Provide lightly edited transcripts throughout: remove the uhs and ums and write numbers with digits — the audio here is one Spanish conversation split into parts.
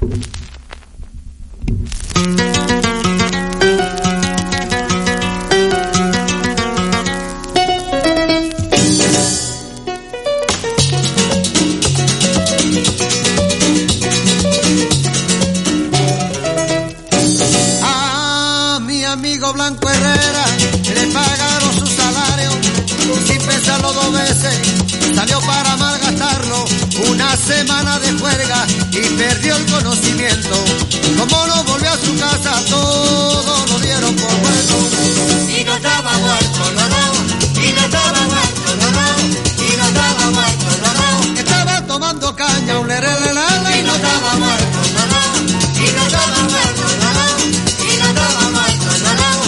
Blanco Herrera le pagaron su salario y sin pensarlo dos veces salió para malgastarlo. Una semana de juerga y perdió el conocimiento. Como no volvió a su casa, todo lo dieron por muerto. Y no estaba muerto, no, no. Y no estaba muerto, no, no. Y no estaba muerto, no, no. Estaba tomando caña, un lerelelele, y no estaba muerto, no, no. Y no estaba muerto, no, no. Y no estaba muerto, no, no.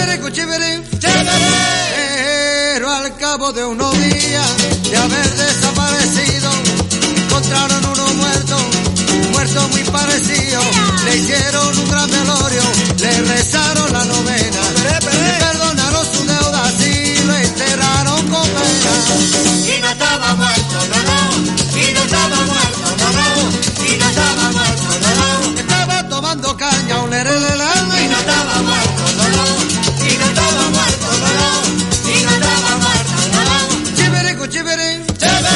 Pero al cabo de unos días de haber desaparecido, encontraron uno muerto muy parecido. Le hicieron un gran velorio, le rezaron la novena, le perdonaron su deuda y lo enterraron con pena. Y no estaba muerto, no, no. Y no estaba muerto, no, no. Y no estaba muerto, no, no. Estaba tomando caña, un lerelelele, y no estaba muerto, no, no. Y no estaba muerto, no, no. Y no estaba muerto, no, no. Chivirico, chivirín,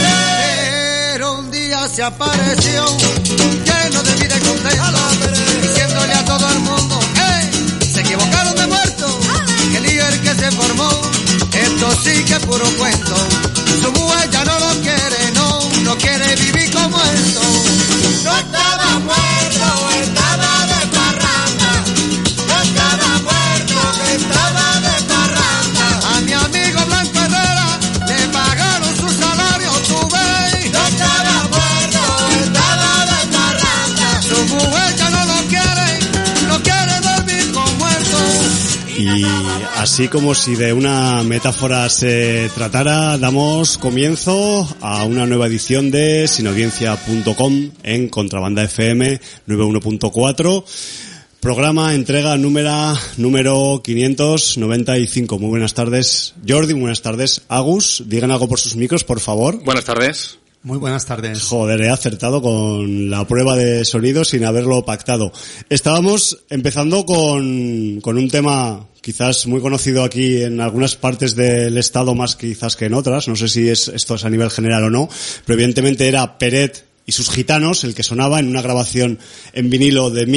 pero un día se apareció lleno de vida y contento, diciéndole a todo el mundo, se equivocaron de muerto, que el líder que se formó, esto sí que es puro cuento. Su mujer ya no lo quiere, no quiere vivir como esto. No estaba muerto, estaba de parranda. No estaba muerto, estaba de parranda. A mi amigo Blanco Herrera le pagaron su salario, tú ves. No estaba muerto, estaba de parranda. Su mujer ya no lo quiere dormir con muertos. Y así como si de una metáfora se tratara, damos comienzo a una nueva edición de sinaudiencia.com en Contrabanda FM 91.4. Programa, entrega número 595. Muy buenas tardes, Jordi, muy buenas tardes, Agus. Digan algo por sus micros, por favor. Buenas tardes. Muy buenas tardes. Joder, he acertado con la prueba de sonido sin haberlo pactado. Estábamos empezando con un tema quizás muy conocido aquí en algunas partes del estado más quizás que en otras. No sé si esto es a nivel general o no, pero evidentemente era Peret y sus gitanos el que sonaba en una grabación en vinilo de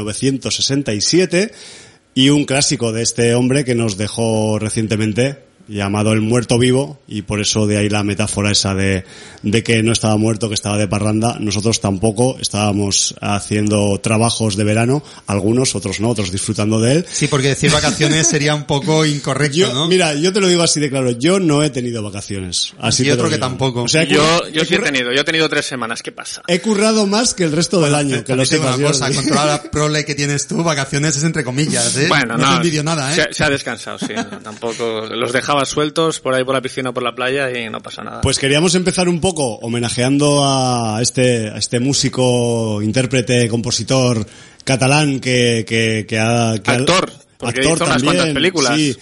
1967 y un clásico de este hombre que nos dejó recientemente, llamado El Muerto Vivo, y por eso de ahí la metáfora esa de que no estaba muerto, que estaba de parranda. Nosotros tampoco, estábamos haciendo trabajos de verano, algunos, otros no, otros disfrutando de él. Sí, porque decir vacaciones sería un poco incorrecto, ¿no? Mira, yo te lo digo así de claro, yo no he tenido vacaciones. Así y otro que tampoco. O sea, yo sí he tenido 3 semanas, ¿qué pasa? He currado más que el resto del año, que lo sepas. Una cosa, con toda la prole que tienes tú, vacaciones es entre comillas, ¿eh? Bueno, no te envidio nada, ¿eh? Se ha descansado, sí. Tampoco los dejaba sueltos por ahí por la piscina o por la playa y no pasa nada. Pues queríamos empezar un poco homenajeando a este músico, intérprete, compositor catalán que actor. Porque hizo unas cuantas películas. Sí,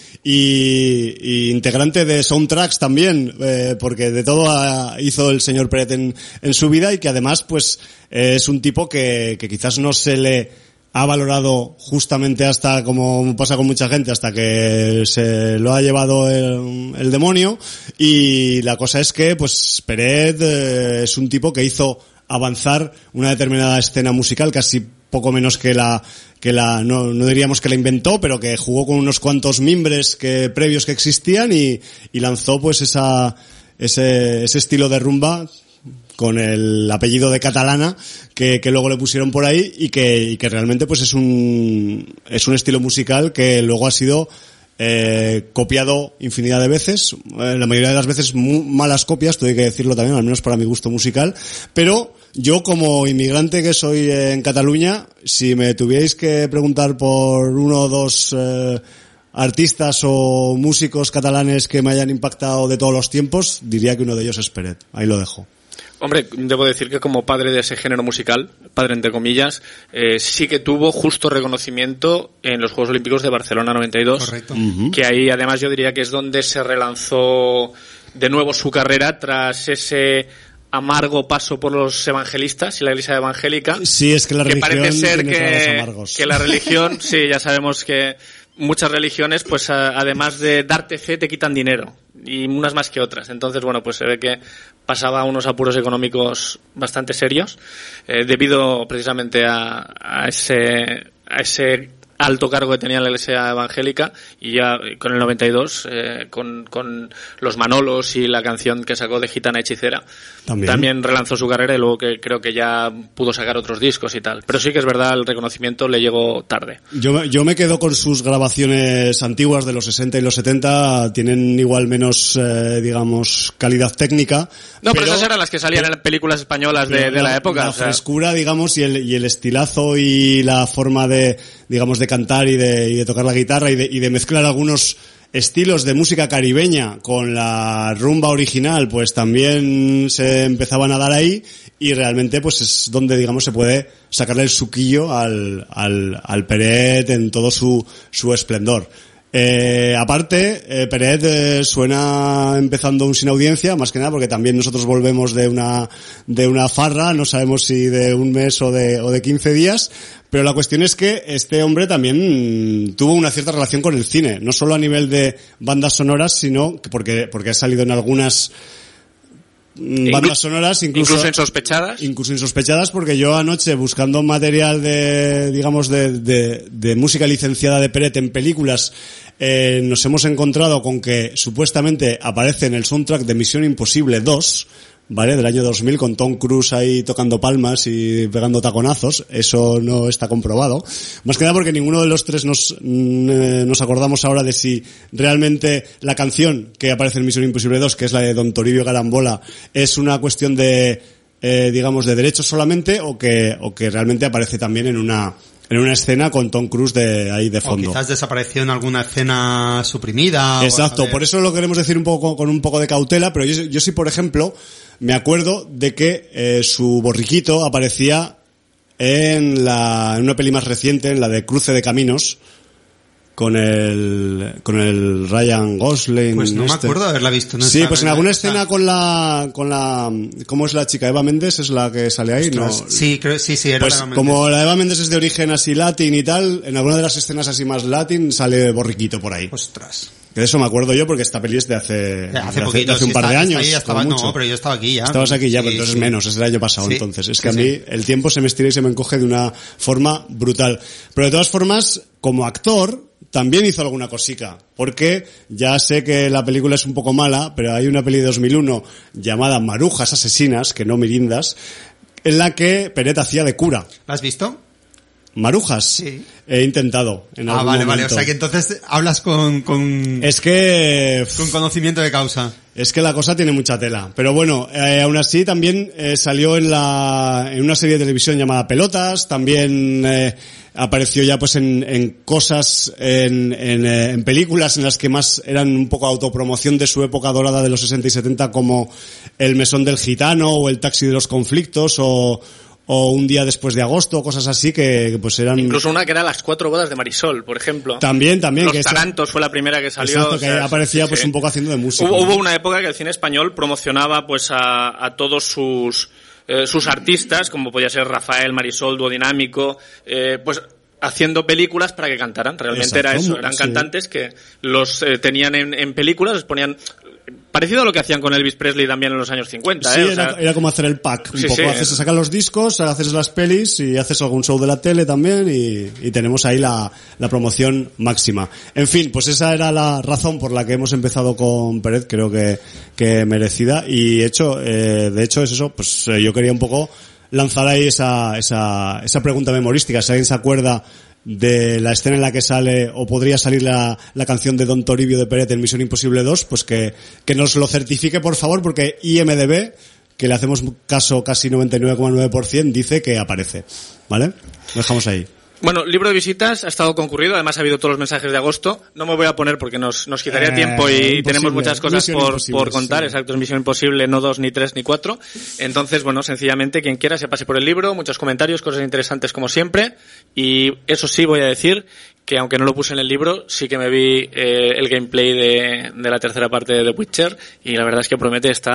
y integrante de soundtracks también, porque de todo hizo el señor Peret en su vida, y que además pues es un tipo que quizás no se le ha valorado justamente hasta, como pasa con mucha gente, hasta que se lo ha llevado el demonio. Y la cosa es que pues Peret es un tipo que hizo avanzar una determinada escena musical, casi poco menos que no diríamos que la inventó, pero que jugó con unos cuantos mimbres previos que existían y lanzó pues ese estilo de rumba con el apellido de Catalana que luego le pusieron por ahí y que realmente pues es un estilo musical que luego ha sido copiado infinidad de veces, la mayoría de las veces muy malas copias, todo hay que decirlo también, al menos para mi gusto musical, pero yo como inmigrante que soy en Cataluña, si me tuvierais que preguntar por uno o dos artistas o músicos catalanes que me hayan impactado de todos los tiempos, diría que uno de ellos es Peret. Ahí lo dejo. Hombre, debo decir que como padre de ese género musical, padre entre comillas, sí que tuvo justo reconocimiento en los Juegos Olímpicos de Barcelona 92. Correcto. Que ahí además yo diría que es donde se relanzó de nuevo su carrera tras ese amargo paso por los evangelistas y la iglesia evangélica. Sí, es que la religión parece ser tiene tragos amargos. que la religión, sí, ya sabemos que muchas religiones, pues además de darte fe, te quitan dinero. Y unas más que otras. Entonces, bueno, pues se ve que pasaba unos apuros económicos bastante serios, debido precisamente a ese alto cargo que tenía la iglesia evangélica, y ya con el 92, con los Manolos y la canción que sacó de Gitana Hechicera, también relanzó su carrera, y luego que creo que ya pudo sacar otros discos y tal. Pero sí que es verdad, el reconocimiento le llegó tarde. Yo me quedo con sus grabaciones antiguas de los 60 y los 70, tienen igual menos, digamos, calidad técnica. No, pero esas eran las que salían en películas españolas de la época. La frescura, digamos, y el estilazo y la forma de, digamos, de cantar y de tocar la guitarra y de mezclar algunos estilos de música caribeña con la rumba original, pues también se empezaban a dar ahí, y realmente pues es donde, digamos, se puede sacarle el suquillo al Peret en todo su esplendor. Aparte, Peret suena empezando un sin audiencia, más que nada porque también nosotros volvemos de una farra, no sabemos si de un mes o de 15 días, pero la cuestión es que este hombre también tuvo una cierta relación con el cine, no solo a nivel de bandas sonoras, sino que porque ha salido en algunas bandas sonoras, incluso insospechadas, porque yo anoche, buscando material de música licenciada de Peret en películas, nos hemos encontrado con que supuestamente aparece en el soundtrack de Misión Imposible 2, ¿vale? Del año 2000, con Tom Cruise ahí tocando palmas y pegando taconazos. Eso no está comprobado. Más que nada porque ninguno de los tres nos acordamos ahora de si realmente la canción que aparece en Misión Imposible 2, que es la de Don Toribio Carambola, es una cuestión de, digamos, de derechos solamente, o que realmente aparece también en una escena con Tom Cruise ahí de fondo. O quizás desapareció en alguna escena suprimida. Exacto, por eso lo queremos decir con un poco de cautela, pero yo sí, por ejemplo, me acuerdo de que su borriquito aparecía en una peli más reciente, en la de Cruce de Caminos, con el Ryan Gosling. Pues no me acuerdo de haberla visto. Sí, pues en alguna escena con la, ¿cómo es la chica? Eva Méndez es la que sale ahí, ¿no? Sí, creo, sí, era pues Eva Méndez. Como la Eva Méndez es de origen así latín y tal, en alguna de las escenas así más latín sale borriquito por ahí. Ostras. De eso me acuerdo yo, porque esta peli es de hace un par de años. No, pero yo estaba aquí ya. Estabas aquí ya, pero entonces menos, es del año pasado, entonces. Es que a mí el tiempo se me estira y se me encoge de una forma brutal. Pero de todas formas, como actor, también hizo alguna cosica, porque ya sé que la película es un poco mala, pero hay una peli de 2001 llamada Marujas Asesinas, que no mirindas, en la que Peret hacía de cura. ¿La has visto? Marujas. Sí. He intentado en algún momento. Vale. O sea que entonces hablas con conocimiento de causa. Es que la cosa tiene mucha tela. Pero bueno, aún así también salió en una serie de televisión llamada Pelotas. También apareció ya pues en cosas, en películas en las que más eran un poco autopromoción de su época dorada de los 60 y 70, como El Mesón del Gitano o El Taxi de los Conflictos o Un Día Después de Agosto, cosas así que pues eran... Incluso una que era Las 4 bodas de Marisol, por ejemplo. También. Los Tarantos fue la primera que salió. Exacto, que aparecía pues un poco haciendo de música. Hubo una época que el cine español promocionaba pues a todos sus artistas, como podía ser Rafael, Marisol, Duodinámico, pues haciendo películas para que cantaran. Realmente era eso, eran cantantes que los tenían en películas, les ponían... Parecido a lo que hacían con Elvis Presley también en los años 50, Sí, era como hacer el pack. Un poco. Sacas los discos, haces las pelis y haces algún show de la tele también y tenemos ahí la promoción máxima. En fin, pues esa era la razón por la que hemos empezado con Peret, creo que merecida. Y de hecho es eso, pues yo quería un poco lanzar ahí esa pregunta memorística. Si alguien se acuerda de la escena en la que sale o podría salir la canción de Don Toribio de Peret en Misión Imposible 2, pues que nos lo certifique, por favor, porque IMDb, que le hacemos caso casi 99,9%, dice que aparece, ¿vale? Lo dejamos ahí. Bueno, libro de visitas ha estado concurrido, además ha habido todos los mensajes de agosto. No me voy a poner porque nos quitaría tiempo y tenemos muchas cosas por contar. Sí. Exacto, es Misión Imposible, no 2, ni 3, ni 4. Entonces, bueno, sencillamente quien quiera se pase por el libro, muchos comentarios, cosas interesantes como siempre. Y eso sí, voy a decir que aunque no lo puse en el libro, sí que me vi el gameplay de la tercera parte de The Witcher y la verdad es que promete, está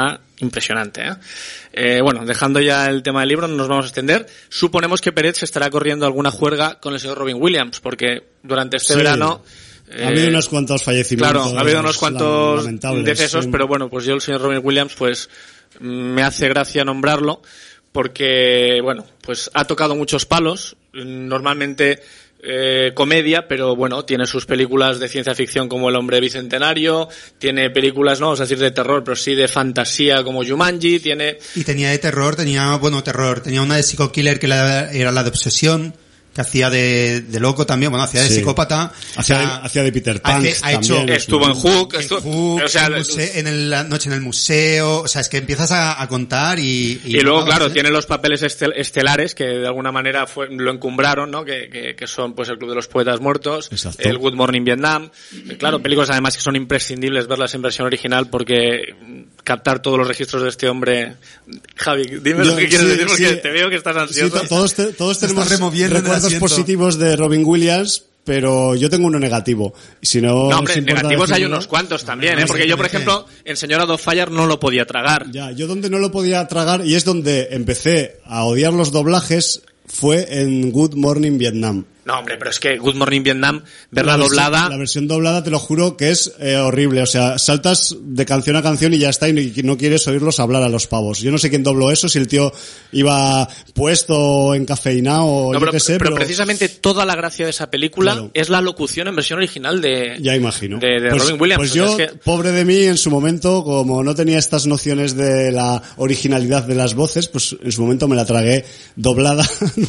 impresionante, bueno, dejando ya el tema del libro, no nos vamos a extender. Suponemos que Peret se estará corriendo alguna juerga con el señor Robin Williams, porque durante este verano... ha habido unos cuantos fallecimientos. Claro, ha habido unos cuantos decesos, sí. Pero bueno, pues yo el señor Robin Williams, pues me hace gracia nombrarlo, porque, bueno, pues ha tocado muchos palos, normalmente comedia, pero bueno, tiene sus películas de ciencia ficción como El hombre bicentenario, tiene películas, no vamos a decir de terror, pero sí de fantasía como Jumanji, Y tenía de terror, tenía una de Psycho Killer que era la de Obsesión, que hacía de loco también, bueno, hacía de psicópata. Hacía de Peter Pan. Estuvo en Hook, o sea, en la noche en el museo, o sea, es que empiezas a contar y luego, claro, tiene los papeles estelares que de alguna manera lo encumbraron, ¿no? Que son, pues, El Club de los Poetas Muertos, Exacto. el Good Morning Vietnam. Claro, películas además que son imprescindibles verlas en versión original porque captar todos los registros de este hombre. Javi, dime lo que quieres decir porque te veo que estás ansioso. Sí, todos tenemos recuerdos positivos de Robin Williams, pero yo tengo uno negativo. Si no, hombre, negativos hay unos cuantos también, porque yo, por ejemplo, en Señora Doubtfire no lo podía tragar. Ya, yo donde no lo podía tragar, y es donde empecé a odiar los doblajes, fue en Good Morning Vietnam. No, hombre, pero es que Good Morning Vietnam, verla doblada... La versión doblada, te lo juro, que es horrible. O sea, saltas de canción a canción y ya está, y no quieres oírlos hablar a los pavos. Yo no sé quién dobló eso, si el tío iba puesto, encafeinado, o yo qué sé, pero precisamente toda la gracia de esa película es la locución en versión original de... Ya imagino. De Robin Williams. Pues yo, pobre de mí, en su momento, como no tenía estas nociones de la originalidad de las voces, pues en su momento me la tragué doblada.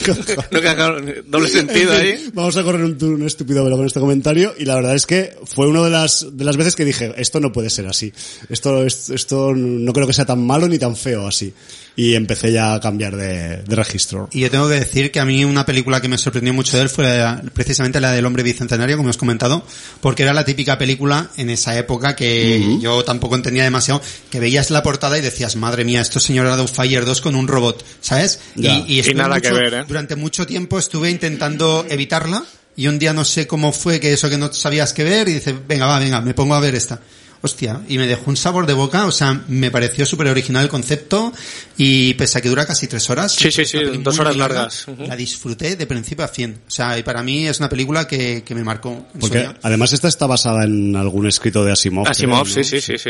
Doble sentido ahí. Vamos a correr un estúpido velo con este comentario, y la verdad es que fue una de las veces que dije, esto no puede ser así. Esto no creo que sea tan malo ni tan feo así. Y empecé ya a cambiar de registro. Y yo tengo que decir que a mí una película que me sorprendió mucho de él fue precisamente la del hombre bicentenario, como os he comentado, porque era la típica película en esa época que yo tampoco entendía demasiado, que veías la portada y decías, madre mía, esto es Señora Doubtfire 2 con un robot, ¿sabes? Y nada que ver, durante mucho tiempo estuve intentando evitarla, y un día no sé cómo fue que eso que no sabías qué ver, y dices, venga, me pongo a ver esta. Hostia, y me dejó un sabor de boca, o sea, me pareció súper original el concepto, y pese a que dura casi 3 horas. Sí, 2 horas largas. La disfruté de principio a fin. O sea, y para mí es una película que me marcó. Porque además esta está basada en algún escrito de Asimov. Asimov, creo, ¿no? Sí.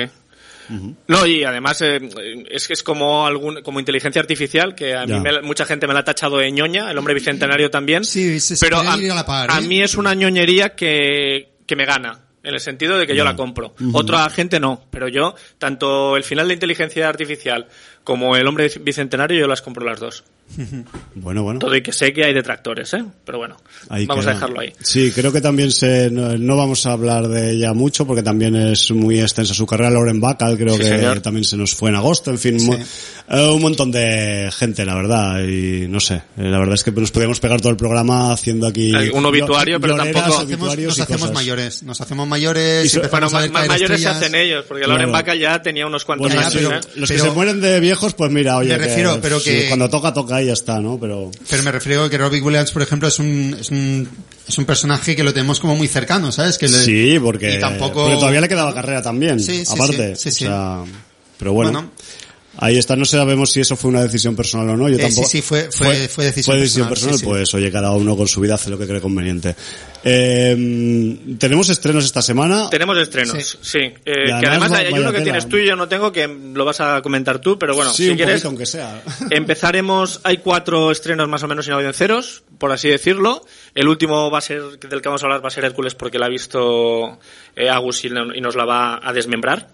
No, y además es que es como inteligencia artificial, que a mí mucha gente me la ha tachado de ñoña, El hombre bicentenario también. Sí, pero a mí es una ñoñería que me gana. En el sentido de que yo la compro. Otra gente no, pero yo, tanto el final de Inteligencia Artificial como El hombre bicentenario, yo las compro las dos. Bueno. Todo y que sé que hay detractores, pero bueno, vamos a dejarlo ahí. Sí, creo que también no vamos a hablar de ella mucho porque también es muy extensa su carrera. Lauren Bacall creo que señor. También se nos fue en agosto, en fin, un montón de gente, la verdad, y no sé, la verdad es que nos podríamos pegar todo el programa haciendo aquí un obituario, pero tampoco nos hacemos mayores y bueno, más mayores se hacen ellos, porque Lauren Bacall ya tenía unos cuantos años. Los que se mueren de viejos, pues mira, oye, que cuando toca y ya está, ¿no? Pero me refiero a que Robin Williams, por ejemplo, es un personaje que lo tenemos como muy cercano, ¿sabes? Sí, porque todavía le quedaba carrera también, aparte. Sí. O sea, pero bueno. Ahí está, no sabemos si eso fue una decisión personal o no, yo tampoco. Sí, fue decisión personal. Sí. Pues oye, cada uno con su vida hace lo que cree conveniente. ¿Tenemos estrenos esta semana? Tenemos estrenos, sí. Que además hay uno que tienes tú y yo no tengo, que lo vas a comentar tú, pero bueno, sí, si quieres, poquito, aunque sea. Hay 4 estrenos más o menos sin audiencieros, por así decirlo. El último del que vamos a hablar va a ser Hércules, porque la ha visto Agus y nos la va a desmembrar.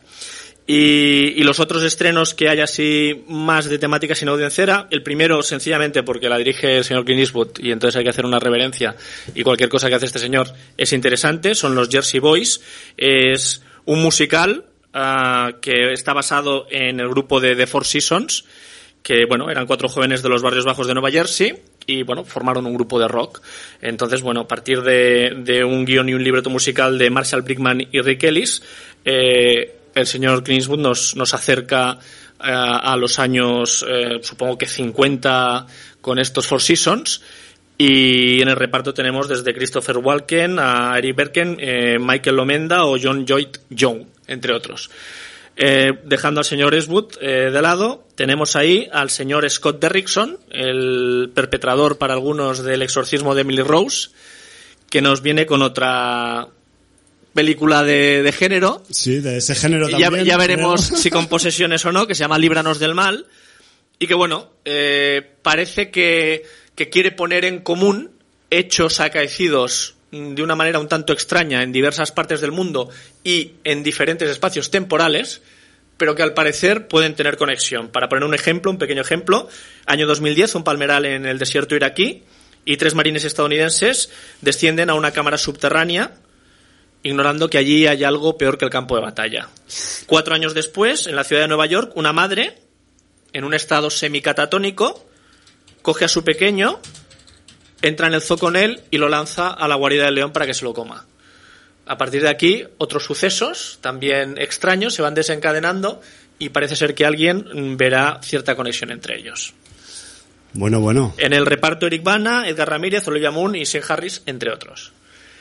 Y los otros estrenos que hay así más de temática sin audiencera, el primero sencillamente porque la dirige el señor Clint Eastwood y entonces hay que hacer una reverencia, y cualquier cosa que hace este señor es interesante, son los Jersey Boys. Es un musical que está basado en el grupo de The Four Seasons, que bueno, eran 4 jóvenes de los barrios bajos de Nueva Jersey y bueno, formaron un grupo de rock. Entonces bueno, a partir de un guión y un libreto musical de Marshall Brickman y Rick Ellis, el señor Clint Eastwood nos acerca a los años, supongo que 50, con estos Four Seasons, y en el reparto tenemos desde Christopher Walken a Eric Berken, Michael Lomenda o John Lloyd Young, entre otros. Dejando al señor Eastwood de lado, tenemos ahí al señor Scott Derrickson, el perpetrador para algunos del exorcismo de Emily Rose, que nos viene con otra película de género. Sí, de ese género también. Ya veremos si con posesiones o no, que se llama Líbranos del Mal, y que bueno, parece que quiere poner en común hechos acaecidos de una manera un tanto extraña en diversas partes del mundo y en diferentes espacios temporales, pero que al parecer pueden tener conexión. Para poner un ejemplo, un pequeño ejemplo, año 2010, un palmeral en el desierto iraquí y 3 marines estadounidenses descienden a una cámara subterránea ignorando que allí hay algo peor que el campo de batalla. 4 años después, en la ciudad de Nueva York, una madre, en un estado semicatatónico, coge a su pequeño, entra en el zoo con él y lo lanza a la guarida del león para que se lo coma. A partir de aquí, otros sucesos, también extraños, se van desencadenando y parece ser que alguien verá cierta conexión entre ellos. Bueno. En el reparto, Eric Bana, Edgar Ramírez, Olivia Munn y Sean Harris, entre otros.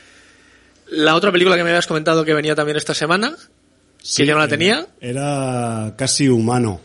La otra película que me habías comentado que venía también esta semana, que yo no la tenía, era Casi Humano.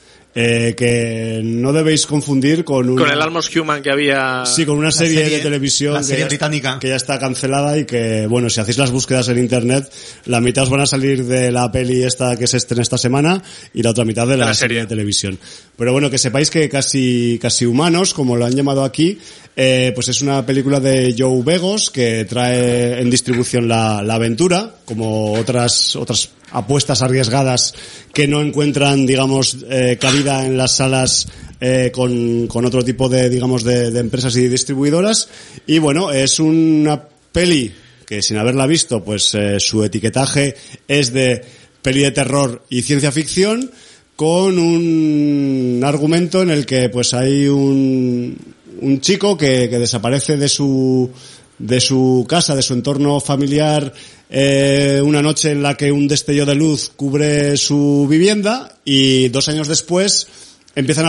Que no debéis confundir con el Almost Human que había. Sí, con una serie de televisión la serie británica que ya está cancelada y que, bueno, si hacéis las búsquedas en internet, la mitad os van a salir de la peli esta que se estrena esta semana y la otra mitad de la serie de televisión. Pero bueno, que sepáis que Casi Humanos, como lo han llamado aquí, pues es una película de Joe Begos que trae en distribución la aventura, como otras apuestas arriesgadas que no encuentran, digamos, cabida en las salas con otro tipo de, digamos, de empresas y distribuidoras. Y bueno, es una peli que, sin haberla visto, pues su etiquetaje es de peli de terror y ciencia ficción, con un argumento en el que pues hay un chico que desaparece de su casa, de su entorno familiar, una noche en la que un destello de luz cubre su vivienda y 2 años después empiezan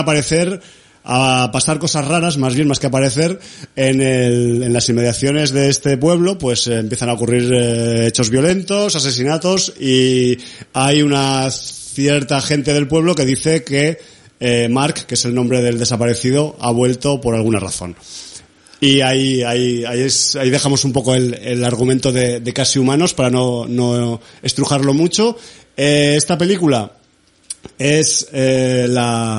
a pasar cosas raras, más que aparecer, en las inmediaciones de este pueblo, pues empiezan a ocurrir hechos violentos, asesinatos, y hay una cierta gente del pueblo que dice que Mark, que es el nombre del desaparecido, ha vuelto por alguna razón. Y ahí dejamos un poco el argumento de Casi Humanos para no estrujarlo mucho. Esta película es el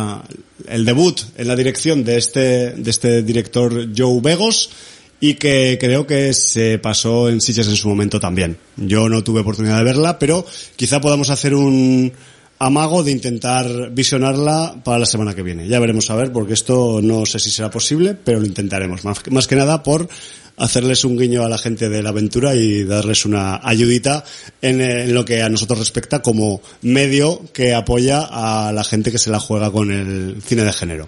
debut en la dirección de este director Joe Begos, y que creo que se pasó en Sitges en su momento también. Yo no tuve oportunidad de verla, pero quizá podamos hacer un amago de intentar visionarla para la semana que viene. Ya veremos a ver, porque esto no sé si será posible, pero lo intentaremos. Más que nada por hacerles un guiño a la gente de la aventura y darles una ayudita en lo que a nosotros respecta como medio que apoya a la gente que se la juega con el cine de género.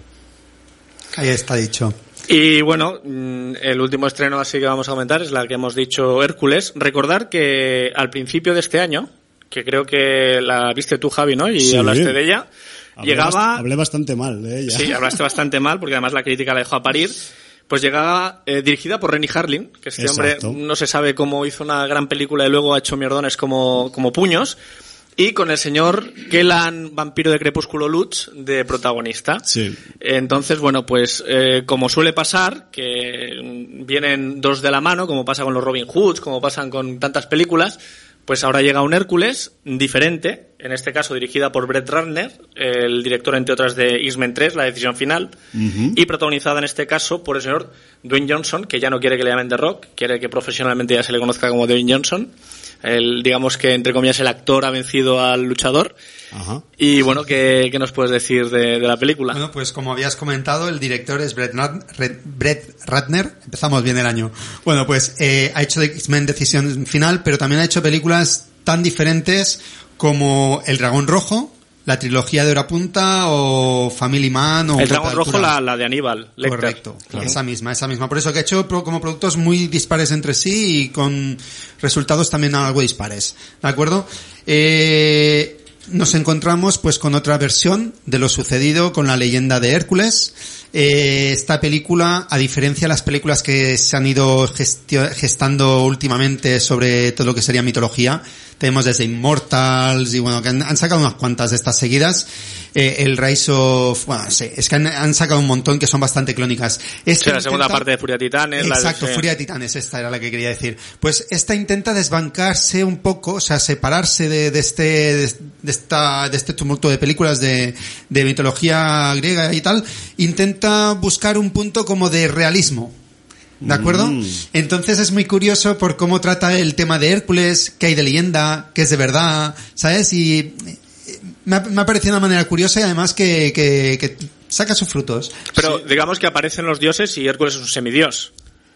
Ahí está dicho. Y bueno, el último estreno así que vamos a comentar es la que hemos dicho, Hércules. Recordar que al principio de este año, que creo que la viste tú, Javi, ¿no? Y sí, hablaste de ella. Hablé bastante mal de ella. Sí, hablaste bastante mal, porque además la crítica la dejó a parir. Pues llegaba dirigida por Renny Harlin, que este Exacto. hombre no se sabe cómo hizo una gran película y luego ha hecho mierdones como puños. Y con el señor Kellan, vampiro de Crepúsculo Lutz, de protagonista. Sí. Entonces, bueno, pues como suele pasar, que vienen dos de la mano, como pasa con los Robin Hoods, como pasan con tantas películas, pues ahora llega un Hércules diferente, en este caso dirigida por Brett Ratner, el director, entre otras, de X-Men 3, La decisión final, y protagonizada en este caso por el señor Dwayne Johnson, que ya no quiere que le llamen The Rock, quiere que profesionalmente ya se le conozca como Dwayne Johnson. Digamos que, entre comillas, el actor ha vencido al luchador. Ajá. Y bueno, ¿qué nos puedes decir de la película? Bueno, pues como habías comentado, el director es Brett Ratner. Empezamos bien el año. Bueno, pues ha hecho X-Men Decisión Final, pero también ha hecho películas tan diferentes como El Dragón Rojo, la trilogía de Hora Punta, o Family Man, o El Dragón Rojo, la de Aníbal Lecter. Correcto, claro. esa misma. Por eso que ha hecho como productos muy dispares entre sí y con resultados también algo dispares. ¿De acuerdo? Nos encontramos pues con otra versión de lo sucedido con la leyenda de Hércules. Esta película, a diferencia de las películas que se han ido gestando últimamente sobre todo lo que sería mitología, tenemos desde Immortals y bueno, que han sacado unas cuantas de estas seguidas. El Rise of... Bueno, sí, es que han sacado un montón que son bastante clónicas. La segunda parte de Furia de Titanes. Exacto, Furia de Titanes, esta era la que quería decir. Pues esta intenta desbancarse un poco, o sea, separarse de este tumulto de películas de mitología griega y tal. Intenta buscar un punto como de realismo. ¿De acuerdo? Entonces es muy curioso por cómo trata el tema de Hércules, qué hay de leyenda, qué es de verdad, ¿sabes? Y me ha parecido una manera curiosa y además que saca sus frutos. Pero digamos que aparecen los dioses y Hércules es un semidios.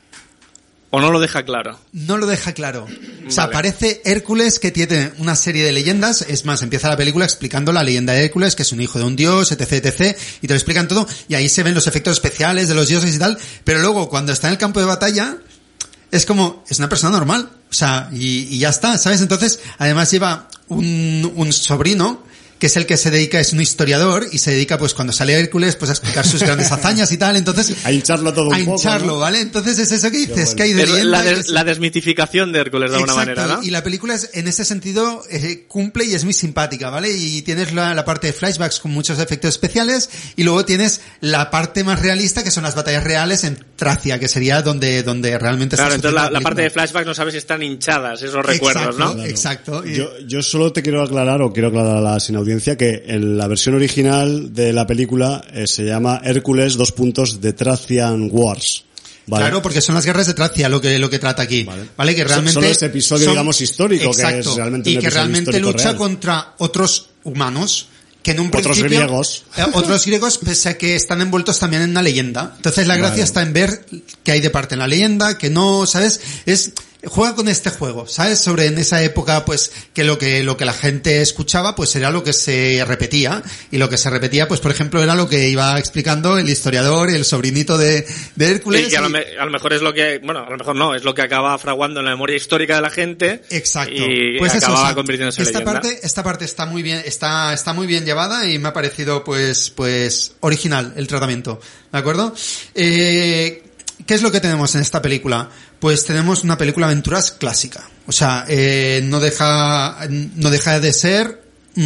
¿O no lo deja claro? No lo deja claro. O sea, aparece Hércules que tiene una serie de leyendas. Es más, empieza la película explicando la leyenda de Hércules, que es un hijo de un dios, etc, etc. Y te lo explican todo. Y ahí se ven los efectos especiales de los dioses y tal. Pero luego, cuando está en el campo de batalla, es como, es una persona normal. O sea, y ya está, ¿sabes? Entonces, además lleva un sobrino, que es el que se dedica, es un historiador, y se dedica, pues, cuando sale Hércules, pues, a explicar sus grandes hazañas y tal, entonces... A hincharlo todo un poco, a hincharlo, ¿no? ¿Vale? Entonces es eso que dices, bueno, que hay de leyenda... La desmitificación de Hércules, de alguna manera, ¿no? Y la película, en ese sentido, cumple y es muy simpática, ¿vale? Y tienes la parte de flashbacks con muchos efectos especiales, y luego tienes la parte más realista, que son las batallas reales en Tracia, que sería donde realmente... Claro, entonces la parte de flashbacks no sabes si están hinchadas esos recuerdos, ¿no? Claro. Exacto. Yo solo te quiero aclarar, o quiero aclarar a la sin audiencia, que en la versión original de la película se llama Hércules : The Thracian Wars. ¿Vale? Claro, porque son las guerras de Tracia lo que trata aquí. Vale, que realmente solo ese episodio, digamos, histórico, exacto, que es realmente un y que realmente lucha real contra otros humanos que en un otros principio... griegos. Otros griegos, pese a que están envueltos también en una leyenda. Entonces la gracia está en ver qué hay de parte en la leyenda, que no, ¿sabes? Juega con este juego, ¿sabes? Sobre en esa época, pues, que lo que la gente escuchaba, pues era lo que se repetía. Y lo que se repetía, pues, por ejemplo, era lo que iba explicando el historiador, el sobrinito de Hércules. Y que a lo mejor es lo que, bueno, a lo mejor no, es lo que acaba fraguando en la memoria histórica de la gente. Exacto. Y pues acababa eso, convirtiéndose en leyenda. Esta parte está muy bien, está muy bien llevada y me ha parecido, pues, original el tratamiento. ¿De acuerdo? ¿Qué es lo que tenemos en esta película? Pues tenemos una película de aventuras clásica. O sea, no deja de ser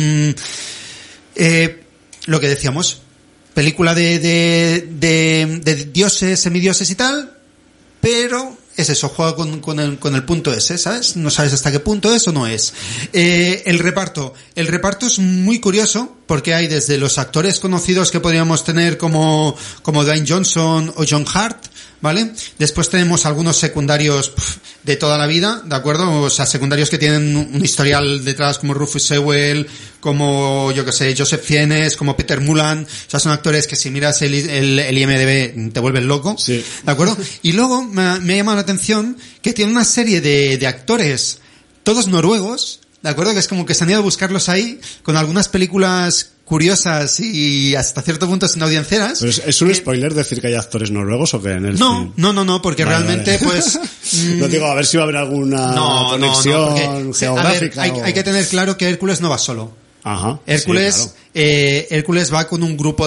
lo que decíamos, película de dioses, semidioses y tal, pero es eso, juega con el punto ese, ¿sabes? No sabes hasta qué punto es o no es. El reparto es muy curioso porque hay desde los actores conocidos que podríamos tener como Dwayne Johnson o John Hart, ¿vale? Después tenemos algunos secundarios de toda la vida, ¿de acuerdo? O sea, secundarios que tienen un historial detrás como Rufus Sewell, como, yo que sé, Joseph Fiennes, como Peter Mullan. O sea, son actores que si miras el IMDb te vuelven loco, sí. ¿De acuerdo? Y luego me ha llamado la atención que tiene una serie de actores, todos noruegos, ¿de acuerdo? Que es como que se han ido a buscarlos ahí con algunas películas curiosas y hasta cierto punto sin audiencias. ¿Pero es un spoiler decir que hay actores noruegos o qué en el film? No, porque realmente pues... No digo, a ver si va a haber alguna conexión geográfica. A ver, hay que tener claro que Hércules no va solo. Ajá. Hércules, sí, claro. Hércules va con un grupo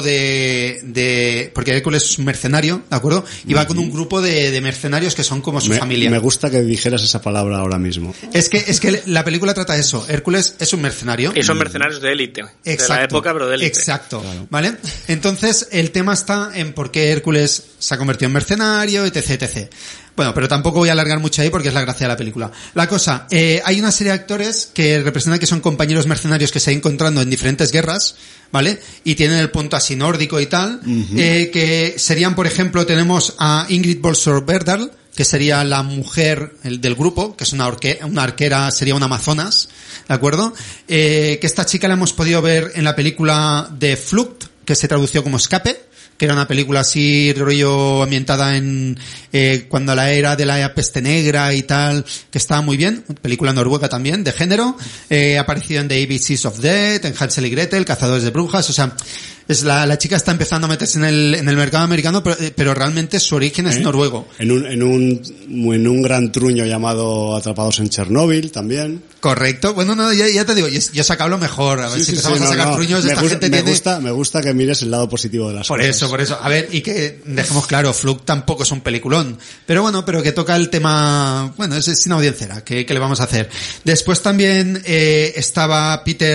porque Hércules es un mercenario, ¿de acuerdo? Y va con un grupo de mercenarios que son como su familia. Me gusta que dijeras esa palabra ahora mismo. Es que la película trata eso. Hércules es un mercenario. Y son mercenarios de élite. Exacto, de la época, pero de élite. Exacto. Claro. ¿Vale? Entonces, el tema está en por qué Hércules se ha convertido en mercenario, etc, etc. Bueno, pero tampoco voy a alargar mucho ahí porque es la gracia de la película. La cosa, hay una serie de actores que representan que son compañeros mercenarios que se han encontrando en diferentes guerras, ¿vale? Y tienen el punto así nórdico y tal, que serían, por ejemplo, tenemos a Ingrid Bolsor Berdal, que sería la mujer del grupo, que es una arquera, sería una amazonas, ¿de acuerdo? Que esta chica la hemos podido ver en la película de Flucht, que se tradució como Escape, que era una película así, rollo ambientada en cuando la era de la peste negra y tal, que estaba muy bien, película noruega también, de género, ha aparecido en The ABCs of Death, en Hansel y Gretel, Cazadores de Brujas, o sea, es la chica está empezando a meterse en el mercado americano, pero realmente su origen es noruego. En un gran truño llamado Atrapados en Chernóbil también. Correcto. Bueno, no, ya te digo, yo he sacado lo mejor. A ver si empezamos a sacar truños, me gusta que mires el lado positivo de las cosas. Por eso. A ver, y que dejemos claro, Fluke tampoco es un peliculón. Pero bueno, pero que toca el tema, bueno, es sin audiencera, ¿qué le vamos a hacer? Después también, estaba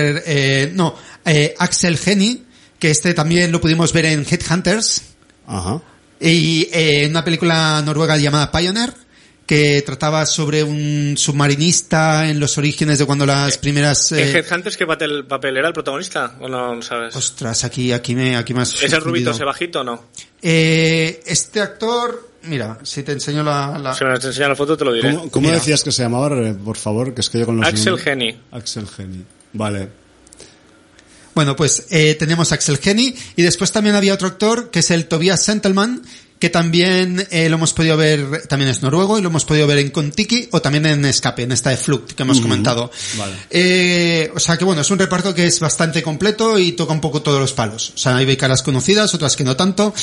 Axel Hennie, que también lo pudimos ver en Headhunters. Ajá. Y, una película noruega llamada Pioneer, que trataba sobre un submarinista en los orígenes de cuando las primeras... ¿En Headhunters qué papel era el protagonista? ¿O no sabes? Ostras, aquí me has... ¿Es el rubito ese bajito o no? Este actor... Mira, si te enseño la... Si me enseñas la foto te lo diré. ¿Cómo decías que se llamaba, por favor? Que es que yo con los Axel Hennie. Axel Hennie. Vale. Bueno, pues tenemos a Axel Hennie y después también había otro actor que es el Tobias Santelman, que también lo hemos podido ver, también es noruego y lo hemos podido ver en Kon-Tiki o también en Escape, en esta de Fluke que hemos comentado. Vale. O sea que bueno, es un reparto que es bastante completo y toca un poco todos los palos. O sea, hay caras conocidas, otras que no tanto.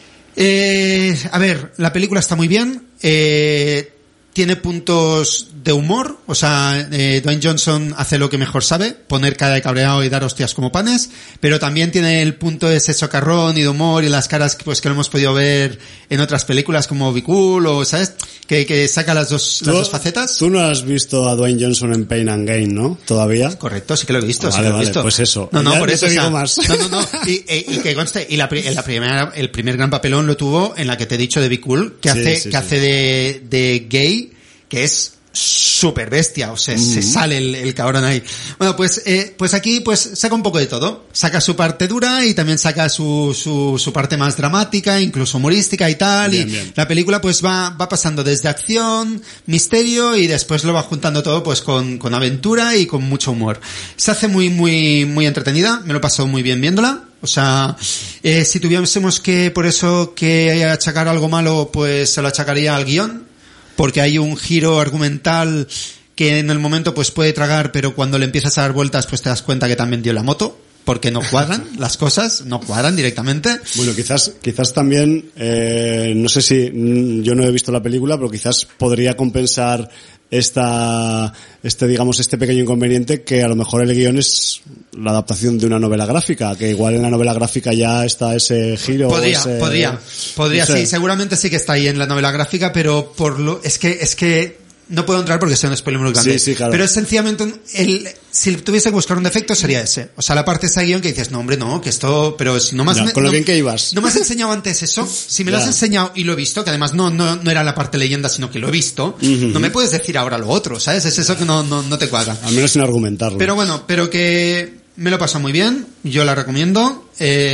A ver, la película está muy bien. Tiene puntos de humor, o sea, Dwayne Johnson hace lo que mejor sabe, poner cara de cabreado y dar hostias como panes, pero también tiene el punto de ese socarrón y de humor y las caras pues que lo hemos podido ver en otras películas como Be Cool o, ¿sabes? Que saca las dos facetas. Tú no has visto a Dwayne Johnson en Pain and Gain, ¿no? ¿Todavía? Correcto, sí que lo he visto, vale, sí que lo he visto. Pues eso. No, por eso, te digo más. No. Y que conste, el primer gran papelón lo tuvo en la que te he dicho de Be Cool, que hace de gay, que es súper bestia, o sea, se sale el cabrón ahí. Bueno, pues aquí pues saca un poco de todo. Saca su parte dura y también saca su parte más dramática, incluso humorística y tal. Bien. La película pues va pasando desde acción, misterio y después lo va juntando todo pues con aventura y con mucho humor. Se hace muy, muy, muy entretenida. Me lo he pasado muy bien viéndola. O sea, si tuviésemos que por eso que achacar algo malo, pues se lo achacaría al guión. Porque hay un giro argumental que en el momento pues puede tragar, pero cuando le empiezas a dar vueltas pues te das cuenta que también dio la moto, porque no cuadran las cosas, no cuadran directamente. Bueno, quizás también, no sé si, yo no he visto la película, pero quizás podría compensar este pequeño inconveniente que a lo mejor el guión es la adaptación de una novela gráfica, que igual en la novela gráfica ya está ese giro. Podría, no sé. Sí, seguramente sí que está ahí en la novela gráfica, pero es que no puedo entrar porque sea un spoiler muy grande. Sí, claro. Pero es sencillamente si tuviese que buscar un defecto sería ese. O sea, la parte de ese guión que dices, no hombre, no, que esto, pero si no más con lo bien que ibas. No me has enseñado antes eso. Si me lo has enseñado y lo he visto, que además no era la parte leyenda, sino que lo he visto, no me puedes decir ahora lo otro, ¿sabes? Es eso que no te cuadra. Al menos sin argumentarlo. Pero bueno, pero que me lo he pasado muy bien, yo la recomiendo,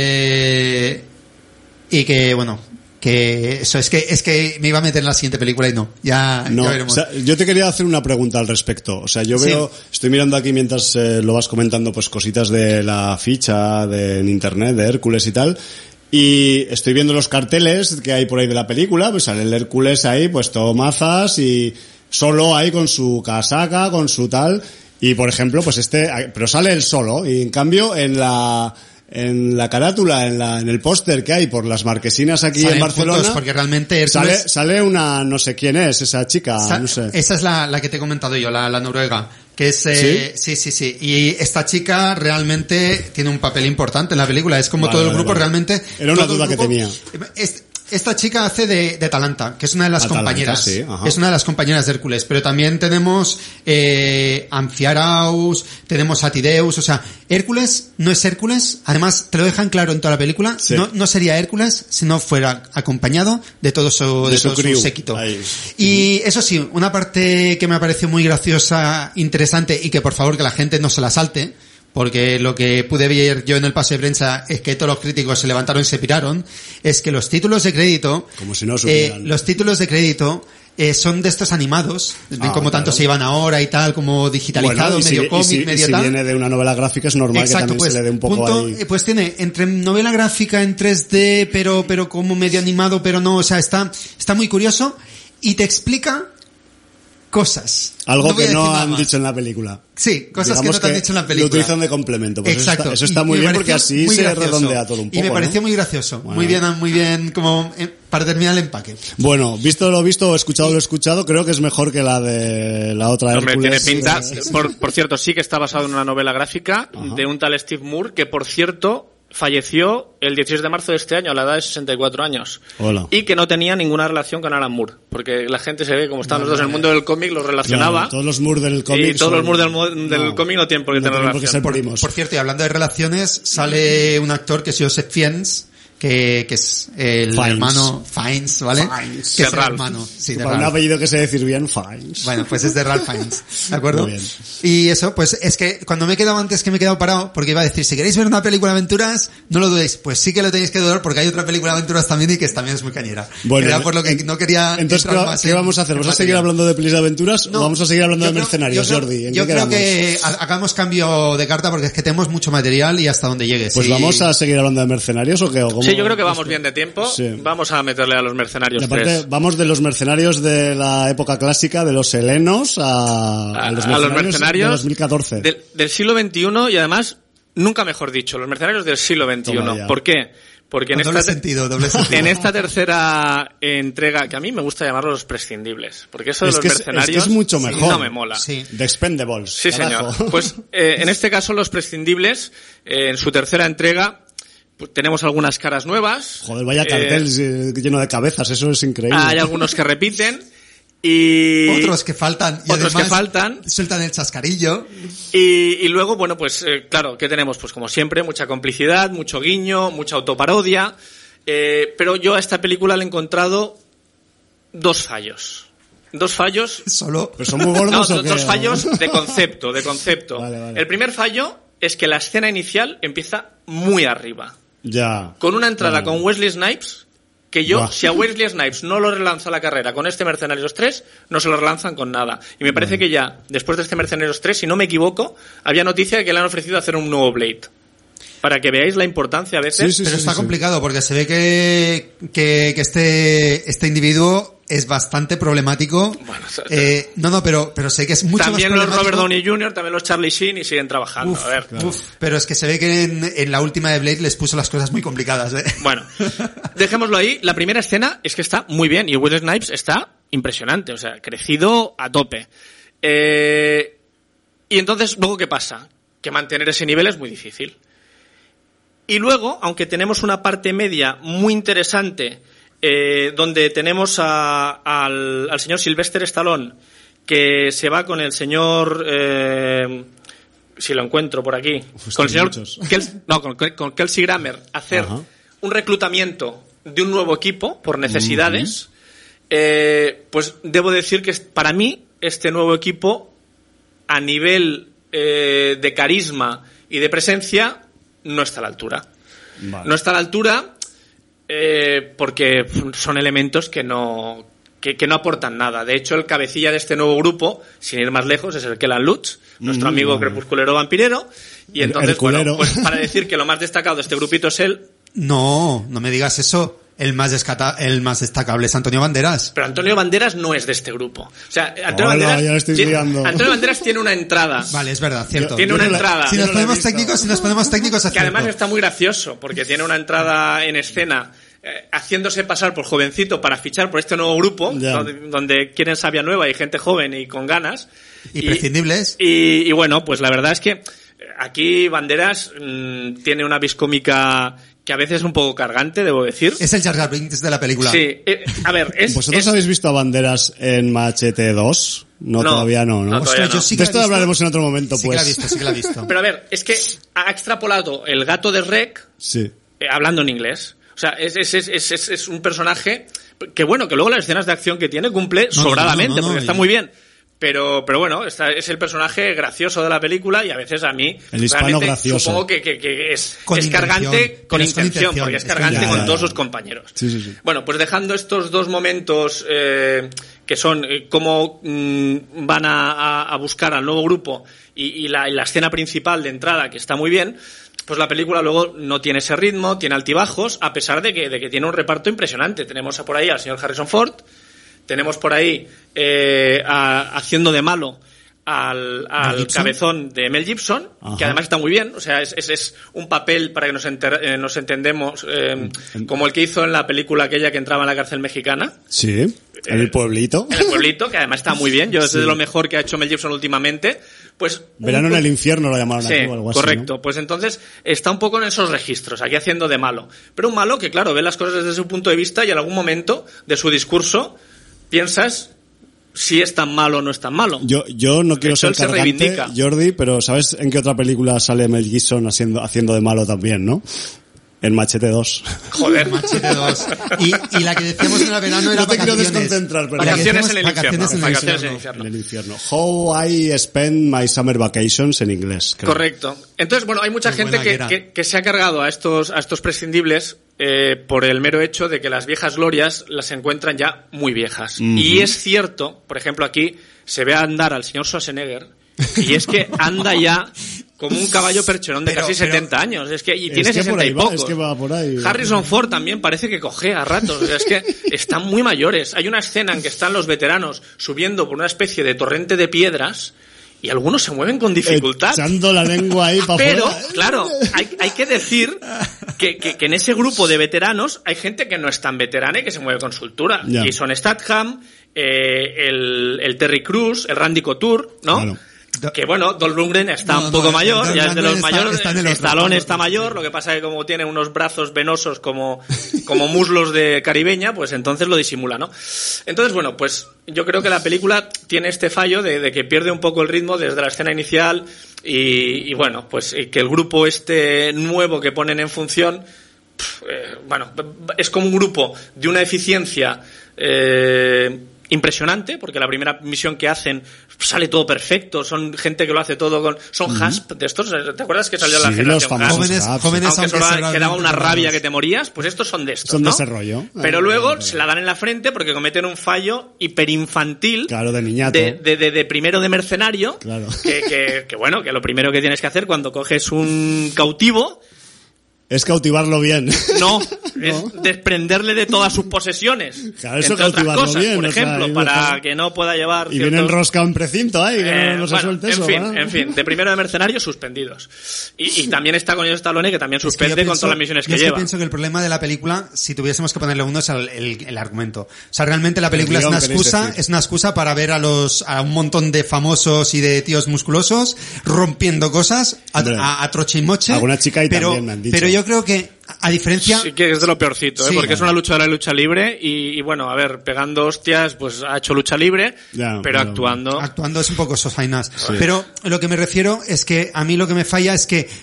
y que bueno, que eso es que me iba a meter en la siguiente película y ya veremos. O sea, yo te quería hacer una pregunta al respecto. O sea, yo estoy mirando aquí mientras lo vas comentando, pues cositas de la ficha en internet de Hércules y tal. Y estoy viendo los carteles que hay por ahí de la película, pues sale el Hércules ahí, pues todo mazas y solo ahí con su casaca, con su tal. Y por ejemplo, pues pero sale él solo. Y en cambio, en la carátula, en el póster que hay por las marquesinas aquí salen en Barcelona, porque realmente Hércules sale una, no sé quién es esa chica, no sé. Esa es la que te he comentado yo, la noruega, que es sí. Y esta chica realmente tiene un papel importante en la película, es como todo el grupo realmente. Era una duda que tenía. Esta chica hace de Atalanta, que es una de las compañeras. Sí, es una de las compañeras de Hércules, pero también tenemos Amphiaraus, tenemos a Tideus, o sea, Hércules no es Hércules, además te lo dejan claro en toda la película, no sería Hércules si no fuera acompañado de todo su séquito. Ahí. Y eso sí, una parte que me pareció muy graciosa, interesante y que por favor que la gente no se la salte, porque lo que pude ver yo en el pase de prensa es que todos los críticos se levantaron y se piraron, es que los títulos de crédito, como si no supieran. Los títulos de crédito son de estos animados, como tanto se llevan ahora y tal, como digitalizado, medio cómic, medio tal. Si viene de una novela gráfica es normal. Exacto, que también se le dé un poco ahí. Pues tiene entre novela gráfica en 3D, pero como medio animado, pero no, o sea, está muy curioso y te explica cosas. Algo voy a que no decir nada han más. dicho en la película. Sí, cosas Digamos que no te han dicho en la película. Lo utilizan de complemento. Pues Exacto. Eso está muy Y me bien porque pareció así muy se gracioso. redondea todo un poco. Y me pareció ¿no? muy gracioso. Bueno. Muy bien, como para terminar el empaque. Bueno, visto lo visto, escuchado lo escuchado, creo que es mejor que la de la otra Hombre, tiene Hércules. pinta. Por cierto, sí que está basado en una novela gráfica de un tal Steve Moore, que por cierto falleció el 16 de marzo de este año a la edad de 64 años. Hola. Y que no tenía ninguna relación con Alan Moore, porque la gente se ve, como están los dos en el mundo del cómic, los relacionaba. Claro, todos los Moore del cómic. Y todos los Moore del cómic no tienen por qué tener tienen por qué relación. ser primos. Por cierto, y hablando de relaciones, sale un actor que es Joseph Fiennes, que es el Fiennes. hermano Fiennes, ¿vale? Fiennes. Que es De el Ralph. hermano, sí, de Para un Ralph. apellido que sé decir bien, Fiennes. Bueno, pues es de Ralph Fiennes, ¿de acuerdo? Muy bien. Y eso, pues es que cuando me he quedado antes que me he quedado parado, porque iba a decir, si queréis ver una película de aventuras, no lo dudéis. Pues sí que lo tenéis que dudar porque hay otra película de aventuras también y que también es muy cañera. Bueno, Era por lo que no quería Entonces, entrar más ¿qué en- vamos a hacer? en ¿Vamos a seguir materia. hablando de pelis de aventuras No, o vamos a seguir hablando yo de creo- mercenarios, yo creo- Jordi? ¿En Yo qué creo quedamos? que hagamos cambio de carta porque es que tenemos mucho material y hasta donde llegue. Pues sí. vamos a seguir hablando de mercenarios o qué? ¿O cómo? Sí, yo creo que vamos bien de tiempo. Sí. Vamos a meterle a los mercenarios Y aparte, 3. vamos de los mercenarios de la época clásica, de los helenos, a los mercenarios de 2014. Del siglo XXI y además, nunca mejor dicho, los mercenarios del siglo XXI. Toma ya. ¿Por qué? Porque Con doble sentido. en esta tercera entrega, que a mí me gusta llamarlos los prescindibles, porque eso de Es los que es mercenarios que es mucho mejor. no me mola. Sí. The Expendables. Sí, carajo. señor. Pues en este caso los prescindibles, en su tercera entrega, pues, tenemos algunas caras nuevas. Joder, vaya cartel lleno de cabezas, eso es increíble. Hay algunos que repiten y Otros que faltan. Y otros que además faltan. Sueltan el chascarillo. Y luego, bueno, pues claro, ¿qué tenemos? Pues como siempre, mucha complicidad, mucho guiño, mucha autoparodia. Pero yo a esta película le he encontrado dos fallos. Dos fallos. Solo. ¿Pero son muy gordos o qué? Dos fallos de concepto. Vale, vale. El primer fallo es que la escena inicial empieza muy arriba. Ya. Con una entrada Bueno. con Wesley Snipes, que yo, Buah. si a Wesley Snipes no lo relanza la carrera con este Mercenarios 3, no se lo relanzan con nada. Y me parece que ya, después de este Mercenarios 3, si no me equivoco, había noticia de que le han ofrecido hacer un nuevo Blade. Para que veáis la importancia a veces. Sí, Pero sí, está sí. complicado porque se ve que este individuo es bastante problemático. Bueno, pero sé que es mucho También más los problemático. Robert Downey Jr., también los Charlie Sheen y siguen trabajando. Uf, a ver. uf, pero es que se ve que en la última de Blade les puso las cosas muy complicadas, ¿eh? Bueno, dejémoslo ahí. La primera escena es que está muy bien y Wesley Snipes está impresionante, o sea, crecido a tope. Y entonces, ¿luego qué pasa? Que mantener ese nivel es muy difícil. Y luego, aunque tenemos una parte media muy interesante, donde tenemos al señor Sylvester Stallone, que se va con el señor, si lo encuentro por aquí, Uf, con el señor muchos. con Kelsey Grammer, a hacer Ajá. un reclutamiento de un nuevo equipo por necesidades, pues debo decir que para mí este nuevo equipo, a nivel de carisma y de presencia, no está a la altura. Vale. No está a la altura porque son elementos que no aportan nada. De hecho, el cabecilla de este nuevo grupo, sin ir más lejos, es el Kellan Lutz, nuestro amigo vale. crepusculero vampirero. Y El entonces, culero. bueno, pues para decir que lo más destacado de este grupito es él. No me digas eso. El más destacable es Antonio Banderas. Pero Antonio Banderas no es de este grupo. O sea, Antonio Hola, Banderas ya lo estoy liando. Antonio Banderas tiene una entrada. Vale, es verdad, cierto. Tiene Yo una no la- entrada. Si Yo nos no la he ponemos visto. técnicos, es Que además cierto. está muy gracioso, porque tiene una entrada en escena haciéndose pasar por jovencito para fichar por este nuevo grupo, Ya. donde quieren sabia nueva y gente joven y con ganas. Y prescindibles. Y bueno, pues la verdad es que aquí Banderas tiene una viscómica que a veces es un poco cargante, debo decir. Es el Jar Jar Binks de la película. Sí, a ver, ¿Vosotros habéis visto a Banderas en Machete 2? No, todavía no, ¿no? No, todavía Ostras, yo no. sí que De la he esto visto. hablaremos en otro momento, Sí pues. que la he visto. Pero a ver, es que ha extrapolado el gato de Rec Sí. hablando en inglés. O sea, es un personaje que, bueno, que luego las escenas de acción que tiene cumple No, sobradamente, no, porque está y- muy bien. Pero bueno, es el personaje gracioso de la película y a veces a mí El hispano realmente gracioso. supongo que es Con cargante intención. con Pero es con intención, intención, porque es es con cargante intención. con todos Ya. sus compañeros. Sí, sí, sí. Bueno, pues dejando estos dos momentos que son cómo van a buscar al nuevo grupo y la escena principal de entrada, que está muy bien, pues la película luego no tiene ese ritmo, tiene altibajos, a pesar de que tiene un reparto impresionante. Tenemos por ahí al señor Harrison Ford, tenemos por ahí haciendo de malo al cabezón de Mel Gibson, Ajá. que además está muy bien, o sea, es un papel, para que nos entendemos, como el que hizo en la película aquella que entraba en la cárcel mexicana. Sí, en el pueblito. En el pueblito, que además está muy bien, es de lo mejor que ha hecho Mel Gibson últimamente. Pues Verano en el infierno lo llamaron sí, aquí o algo así, correcto. ¿no? Pues entonces está un poco en esos registros, aquí haciendo de malo. Pero un malo que, claro, ve las cosas desde su punto de vista y en algún momento de su discurso piensas si es tan malo o no es tan malo. Yo no quiero ser cargante, Jordi, pero ¿sabes en qué otra película sale Mel Gibson haciendo de malo también, no? En Machete 2. Joder. Machete 2. Y la que decíamos en el verano era No te quiero Vacaciones. desconcentrar, pero Vacaciones en el Vacaciones infierno. en el Vacaciones en el infierno. infierno. En el infierno. How I Spend My Summer Vacations en inglés. Creo. Correcto. Entonces, bueno, hay mucha Muy gente buena que se ha cargado a estos prescindibles por el mero hecho de que las viejas glorias las encuentran ya muy viejas. Uh-huh. Y es cierto, por ejemplo, aquí se ve andar al señor Schwarzenegger y es que anda ya como un caballo percherón de casi 70 años. Es que, y tiene 60 y pocos. Es que va por ahí. Harrison Ford también parece que cojea a ratos. O sea, es que están muy mayores. Hay una escena en que están los veteranos subiendo por una especie de torrente de piedras y algunos se mueven con dificultad. Echando la lengua ahí para Pero, afuera. claro, hay que decir que en ese grupo de veteranos hay gente que no es tan veterana y que se mueve con soltura. Ya. Jason Statham, el Terry Crews, el Randy Couture, ¿no? Claro. Que bueno, Dolph Lundgren está un poco mayor, ya es de los mayores. Stallone está mayor, lo que pasa es que como tiene unos brazos venosos como muslos de caribeña, pues entonces lo disimula, ¿no? Entonces, bueno, pues yo creo que la película tiene este fallo de que pierde un poco el ritmo desde la escena inicial y bueno, pues que el grupo este nuevo que ponen en función, bueno, es como un grupo de una eficiencia impresionante, porque la primera misión que hacen sale todo perfecto, son gente que lo hace todo con... Son Hasp de estos, ¿te acuerdas que salió la generación Hasp? Jóvenes aunque solo quedaba una rabia que te morías, pues estos son de estos, Son ¿no? de ese rollo. Pero luego se la dan en la frente porque cometen un fallo hiperinfantil. Claro, de niñato. De primero de mercenario. Claro. Que bueno, que lo primero que tienes que hacer cuando coges un cautivo... Es cautivarlo bien. No, es desprenderle de todas sus posesiones. Claro, eso entre otras cautivarlo cosas, bien, por o sea, ejemplo, ahí para dejar- que no pueda llevar Y viene enroscado en precinto ahí, que no se bueno, suelte eso. en fin, de primero de mercenarios suspendidos. Y también está con ellos Stallone, que también suspende Es que yo con todas las misiones que yo lleva. pienso que el problema de la película, si tuviésemos que ponerle uno, es el argumento. O sea, realmente la película El guión, queréis decir. es una excusa para ver a un montón de famosos y de tíos musculosos rompiendo cosas Hombre, a troche y moche. alguna chica ahí pero, también me han dicho. Pero yo creo que, a diferencia... Sí que es de lo peorcito, Sí. porque es una luchadora de lucha libre y bueno, a ver, pegando hostias, pues ha hecho lucha libre, Ya, pero bueno, Actuando es un poco sosainas. Pero lo que me refiero es que a mí lo que me falla es que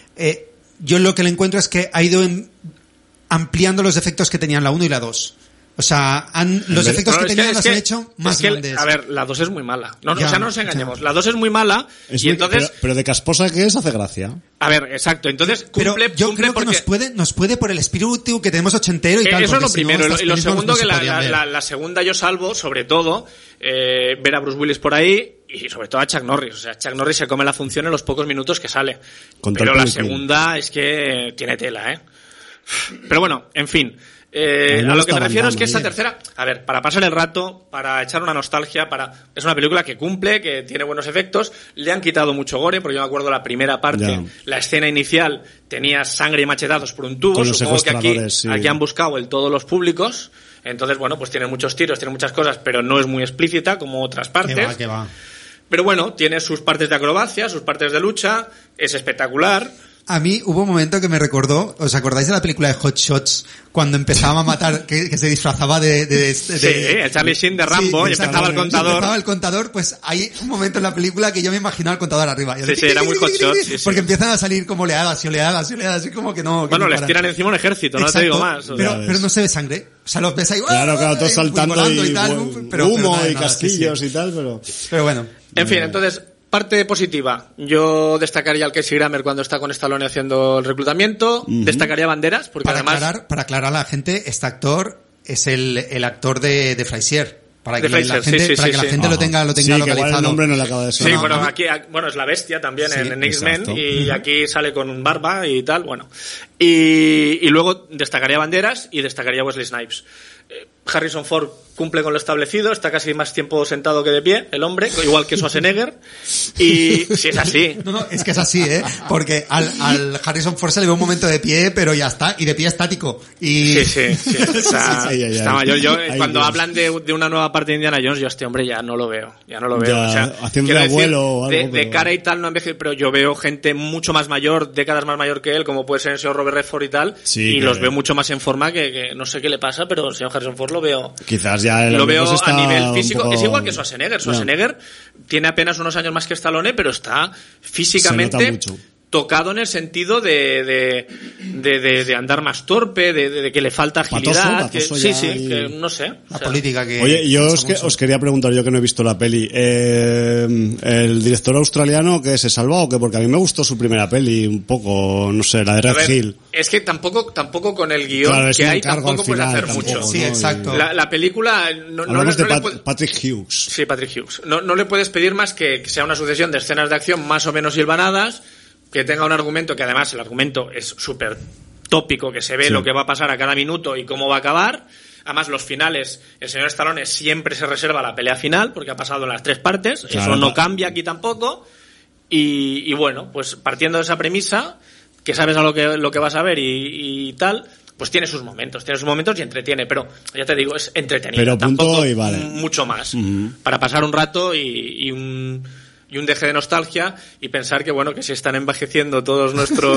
yo lo que le encuentro es que ha ido ampliando los defectos que tenían la 1 y la 2. O sea, los efectos que tenían los han hecho más grandes. A ver, la 2 es muy mala. No, Ya, o sea, no nos engañemos. La 2 es muy mala Es y muy- entonces... pero de casposa que es, hace gracia. A ver, exacto. Entonces Pero cumple, yo cumple creo que porque... nos puede por el espíritu que tenemos ochentero y tal. Eso es porque lo si no, primero. estas Y lo películas segundo, no se que podían ver. la segunda yo salvo, sobre todo, ver a Bruce Willis por ahí y sobre todo a Chuck Norris. O sea, Chuck Norris se come la función en los pocos minutos que sale. Con Pero todo la el pin. segunda es que tiene tela, ¿eh? Pero bueno, en fin. Ahí no A lo que está me refiero Van es que esta Damme ahí. tercera, a ver, para pasar el rato, para echar una nostalgia, es una película que cumple, que tiene buenos efectos, le han quitado mucho gore, porque yo me acuerdo la primera parte, Ya. la escena inicial tenía sangre y machetazos por un tubo, Con los supongo que aquí secuestradores, sí. han buscado el todos los públicos, entonces bueno, pues tiene muchos tiros, tiene muchas cosas, pero no es muy explícita como otras partes. Que va. Pero bueno, tiene sus partes de acrobacia, sus partes de lucha, es espectacular. A mí hubo un momento que me recordó, ¿os acordáis de la película de Hot Shots? Cuando empezaba a matar, que se disfrazaba de Sí, el Charlie Sheen de Rambo, y exacto. empezaba el contador. Empezaba el contador, pues hay un momento en la película que yo me imaginaba el contador arriba. Yo Sí, sí, era muy Hot Shots, sí, sí. Porque empiezan a salir como oleadas y oleadas y oleadas, así como que no... que Bueno, no les paran. tiran encima un ejército, no te Exacto, digo más. o sea. pero no se ve sangre. O sea, los ves ahí... Claro, todos saltando volando y, tal, humo nada, y nada, casquillos sí, sí. y tal, pero... Pero bueno. En fin, entonces, parte positiva. Yo destacaría al Casey Grammer cuando está con Stallone haciendo el reclutamiento. Destacaría Banderas, porque Para además... aclarar a la gente, este actor es el actor de Frasier. Para De que Frasier, la gente, sí, para sí, que la sí. gente lo tenga Sí, que igual localizado. el nombre no le acaba de Sí, sonar. bueno, a mí- aquí es la bestia también Sí, en X-Men exacto. y aquí sale con barba y tal, bueno. Y luego destacaría Banderas y destacaría Wesley Snipes. Harrison Ford cumple con lo establecido, está casi más tiempo sentado que de pie, el hombre, igual que Schwarzenegger, y si es así. No, es que es así, porque al Harrison Ford se le ve un momento de pie, pero ya está, y de pie estático. Y... Sí. Está mayor. Yo cuando hablan de una nueva parte de Indiana Jones, yo a este hombre ya no lo veo. Ya, O sea, haciendo de abuelo o algo. De cara y tal no envejece, pero yo veo gente mucho más mayor, décadas más mayor que él, como puede ser el señor Robert Redford y tal, y los veo mucho más en forma que no sé qué le pasa, pero el señor Harrison Ford lo veo. Quizás ya lo veo a nivel físico. poco... Es igual que Schwarzenegger. Schwarzenegger tiene apenas unos años más que Stallone, pero está físicamente tocado en el sentido de andar más torpe, de que le falta agilidad. Patoso que no sé. La política que... Oye, yo os quería preguntar, yo que no he visto la peli, ¿el director australiano que se salva o qué? Porque a mí me gustó su primera peli un poco, no sé, la de Red Hill. Es que tampoco con el guión que hay tampoco puedes hacer mucho. Sí, exacto. La película... Hablamos de Patrick Hughes. Sí, Patrick Hughes. No le puedes pedir más que sea una sucesión de escenas de acción más o menos hilvanadas, que tenga un argumento que además el argumento es súper tópico, que se ve lo que va a pasar a cada minuto y cómo va a acabar. Además, los finales, el señor Stallone siempre se reserva la pelea final, porque ha pasado en las 3 partes. Claro, eso no cambia aquí tampoco. Y bueno, pues partiendo de esa premisa, que sabes a lo que vas a ver y tal, pues tiene sus momentos y entretiene, pero ya te digo, es entretenido. Pero tampoco y vale. Mucho más. Para pasar un rato y un deje de nostalgia y pensar que bueno, que si están envejeciendo todos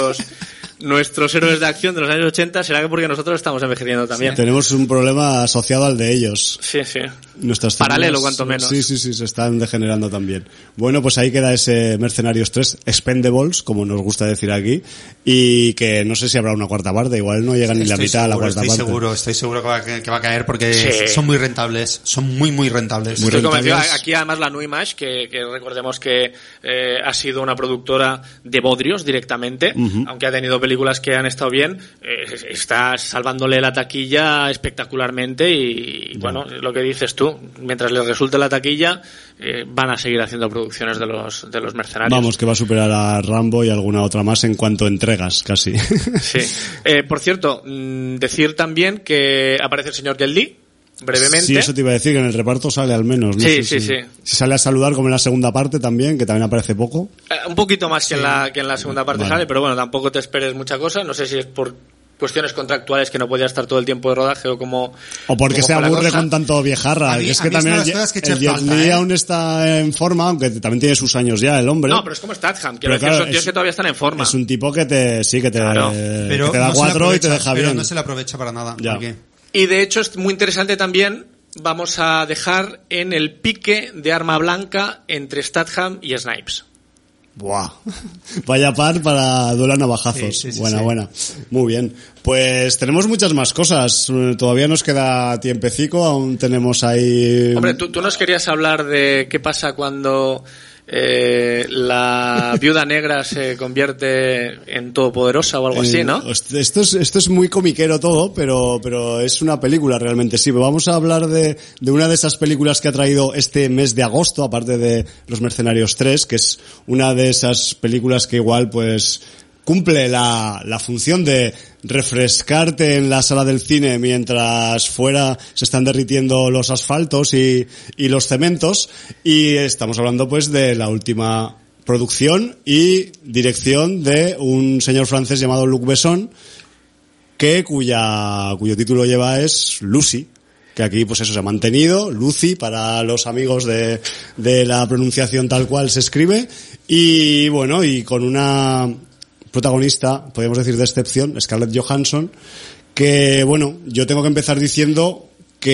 nuestros héroes de acción de los años 80, será que porque nosotros estamos envejeciendo también. Sí. Tenemos un problema asociado al de ellos. Sí. Nuestras paralelo, cuanto menos. Sí, se están degenerando también. Bueno, pues ahí queda ese Mercenarios 3, Expendables, como nos gusta decir aquí, y que no sé si habrá una cuarta parte, igual no llega ni la mitad a la cuarta parte. Estoy seguro que va a caer porque son muy rentables, son muy rentables. Estoy convencido. Aquí además la New Image, que recordemos que ha sido una productora de bodrios directamente, aunque ha tenido películas que han estado bien, está salvándole la taquilla espectacularmente y bueno, lo que dices tú, mientras les resulte la taquilla, van a seguir haciendo producciones de los mercenarios. Vamos, que va a superar a Rambo y alguna otra más en cuanto a entregas, casi. Sí. Por cierto, decir también que aparece el señor Jet Li, brevemente. Sí, eso te iba a decir, que en el reparto sale al menos. No sí. Si sale a saludar como en la segunda parte también, que también aparece poco. Un poquito más que en la segunda parte sale, pero bueno, tampoco te esperes mucha cosa. No sé si es por cuestiones contractuales que no podía estar todo el tiempo de rodaje o porque se aburre con tanto viejarra. Es que también el Jet Li aún está en forma, aunque también tiene sus años ya el hombre. No, pero es como Statham, quiero decir, son tíos que todavía están en forma. Es un tipo que te da 4 y te deja bien. Pero no se le aprovecha para nada. Y de hecho es muy interesante también, vamos a dejar en el pique de arma blanca entre Statham y Snipes. Buah, vaya par para duelar navajazos. Sí. Buena. Muy bien. Pues tenemos muchas más cosas. Todavía nos queda tiempecico, aún tenemos ahí... Hombre, tú nos querías hablar de qué pasa cuando la viuda negra se convierte en todopoderosa o algo así, ¿no? Esto es muy comiquero todo, pero es una película realmente. Sí, vamos a hablar de una de esas películas que ha traído este mes de agosto, aparte de Los Mercenarios 3, que es una de esas películas que igual pues cumple la función de refrescarte en la sala del cine mientras fuera se están derritiendo los asfaltos y los cementos, y estamos hablando pues de la última producción y dirección de un señor francés llamado Luc Besson, cuyo título lleva es Lucy, que aquí pues eso se ha mantenido, Lucy para los amigos de la pronunciación tal cual se escribe, y bueno, y con una protagonista, podríamos decir de excepción, Scarlett Johansson, que bueno, yo tengo que empezar diciendo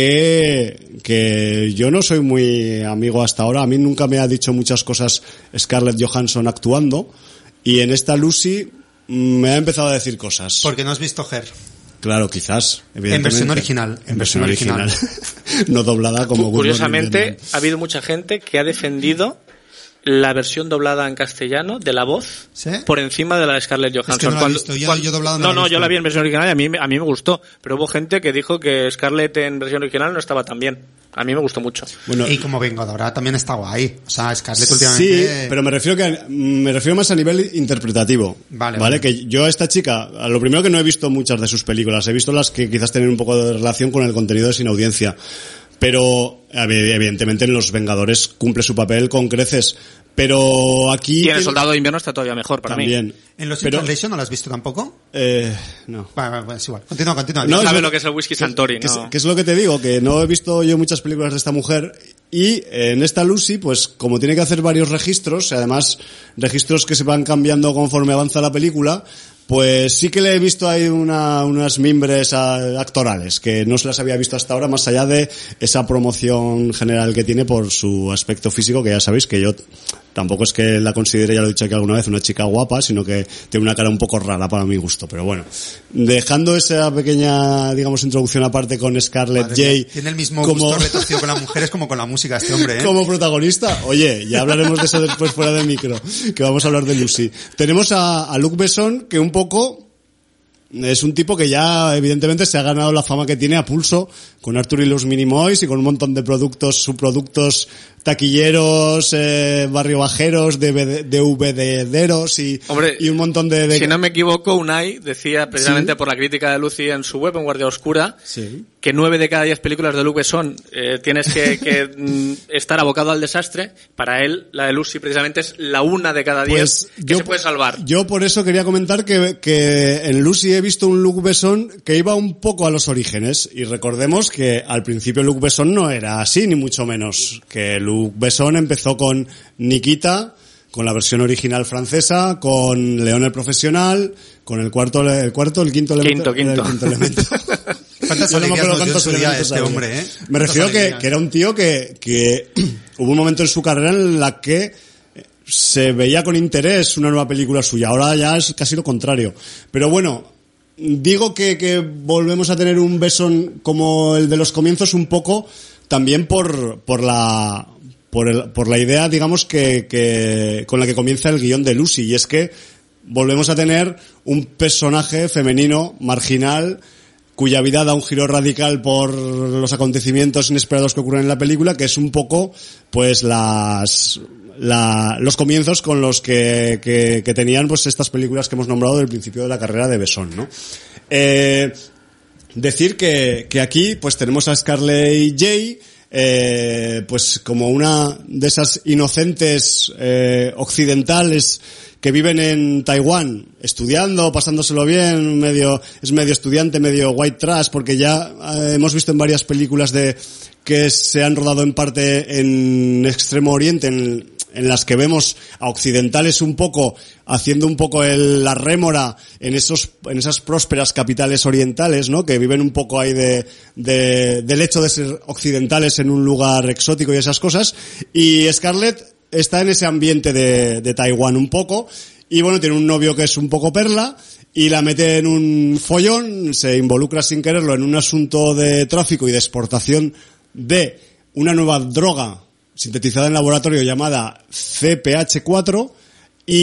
que yo no soy muy amigo hasta ahora, a mí nunca me ha dicho muchas cosas Scarlett Johansson actuando, y en esta Lucy me ha empezado a decir cosas. Porque no has visto Her. Claro, quizás, evidentemente. En versión original. No doblada como... Curiosamente, ha habido mucha gente que ha defendido la versión doblada en castellano de la voz por encima de la de Scarlett Johansson. Es que no la he visto. Yo doblado no la he visto. Yo la vi en versión original y a mí me gustó, pero hubo gente que dijo que Scarlett en versión original no estaba tan bien. A mí me gustó mucho. Bueno, y como Vengadora también está guay. O sea, Scarlett últimamente... Sí, pero me refiero más a nivel interpretativo. Vale. Que yo a esta chica, a lo primero que no he visto muchas de sus películas, he visto las que quizás tienen un poco de relación con el contenido de Sin Audiencia. Pero evidentemente en Los Vengadores cumple su papel con creces. Pero aquí... Y en El Soldado de Invierno está todavía mejor para también. mí. ¿En Los Translation no lo has visto tampoco? No. Bueno, es igual. Continúa. No sabe lo que es el whisky Santori, ¿no? Que es lo que te digo, que no he visto yo muchas películas de esta mujer. Y en esta Lucy, pues como tiene que hacer varios registros, y además registros que se van cambiando conforme avanza la película, pues sí que le he visto ahí unas mimbres actorales que no se las había visto hasta ahora, más allá de esa promoción general que tiene por su aspecto físico, que ya sabéis que yo tampoco es que la considere, ya lo he dicho aquí alguna vez, una chica guapa, sino que tiene una cara un poco rara para mi gusto. Pero bueno, dejando esa pequeña, digamos, introducción aparte con Scarlett J. Tiene el mismo gusto retorcido con las mujeres como con la música este hombre, ¿eh? Como protagonista. Oye, ya hablaremos de eso después fuera de micro, que vamos a hablar de Lucy. Tenemos a Luc Besson, que un poco es un tipo que ya evidentemente se ha ganado la fama que tiene a pulso con Arthur y los Minimoys y con un montón de productos, subproductos taquilleros, barrio bajeros, DVDeros y un montón de... Si no me equivoco, Unai decía precisamente por la crítica de Lucy en su web, en Guardia Oscura, que 9 de cada 10 películas de Luc Besson tienes que estar abocado al desastre. Para él, la de Lucy precisamente es la 1 de cada 10 que se puede salvar. Yo por eso quería comentar que en Lucy he visto un Luc Besson que iba un poco a los orígenes, y recordemos que al principio Luc Besson no era así, ni mucho menos. Que Luc Besson empezó con Nikita, con la versión original francesa, con León el Profesional, con el quinto elemento. ¿Cuántas alegrías nos dio en su día este hombre, eh? Me refiero que era un tío que hubo un momento en su carrera en la que se veía con interés una nueva película suya. Ahora ya es casi lo contrario. Pero bueno, digo que volvemos a tener un Besson como el de los comienzos un poco también por la idea, digamos, que con la que comienza el guión de Lucy, y es que volvemos a tener un personaje femenino marginal cuya vida da un giro radical por los acontecimientos inesperados que ocurren en la película, que es un poco pues los comienzos con los que tenían pues estas películas que hemos nombrado del principio de la carrera de Besson, ¿no? Decir que aquí pues tenemos a Scarlett J, pues como una de esas inocentes occidentales que viven en Taiwán estudiando, pasándoselo bien, es medio estudiante, medio white trash, porque ya hemos visto en varias películas que se han rodado en parte en Extremo Oriente, en las que vemos a occidentales un poco haciendo un poco la rémora en esas prósperas capitales orientales, ¿no? Que viven un poco ahí del hecho de ser occidentales en un lugar exótico y esas cosas. Y Scarlett está en ese ambiente de Taiwán un poco, y bueno, tiene un novio que es un poco perla, y la mete en un follón, se involucra sin quererlo en un asunto de tráfico y de exportación de una nueva droga sintetizada en laboratorio llamada CPH4, y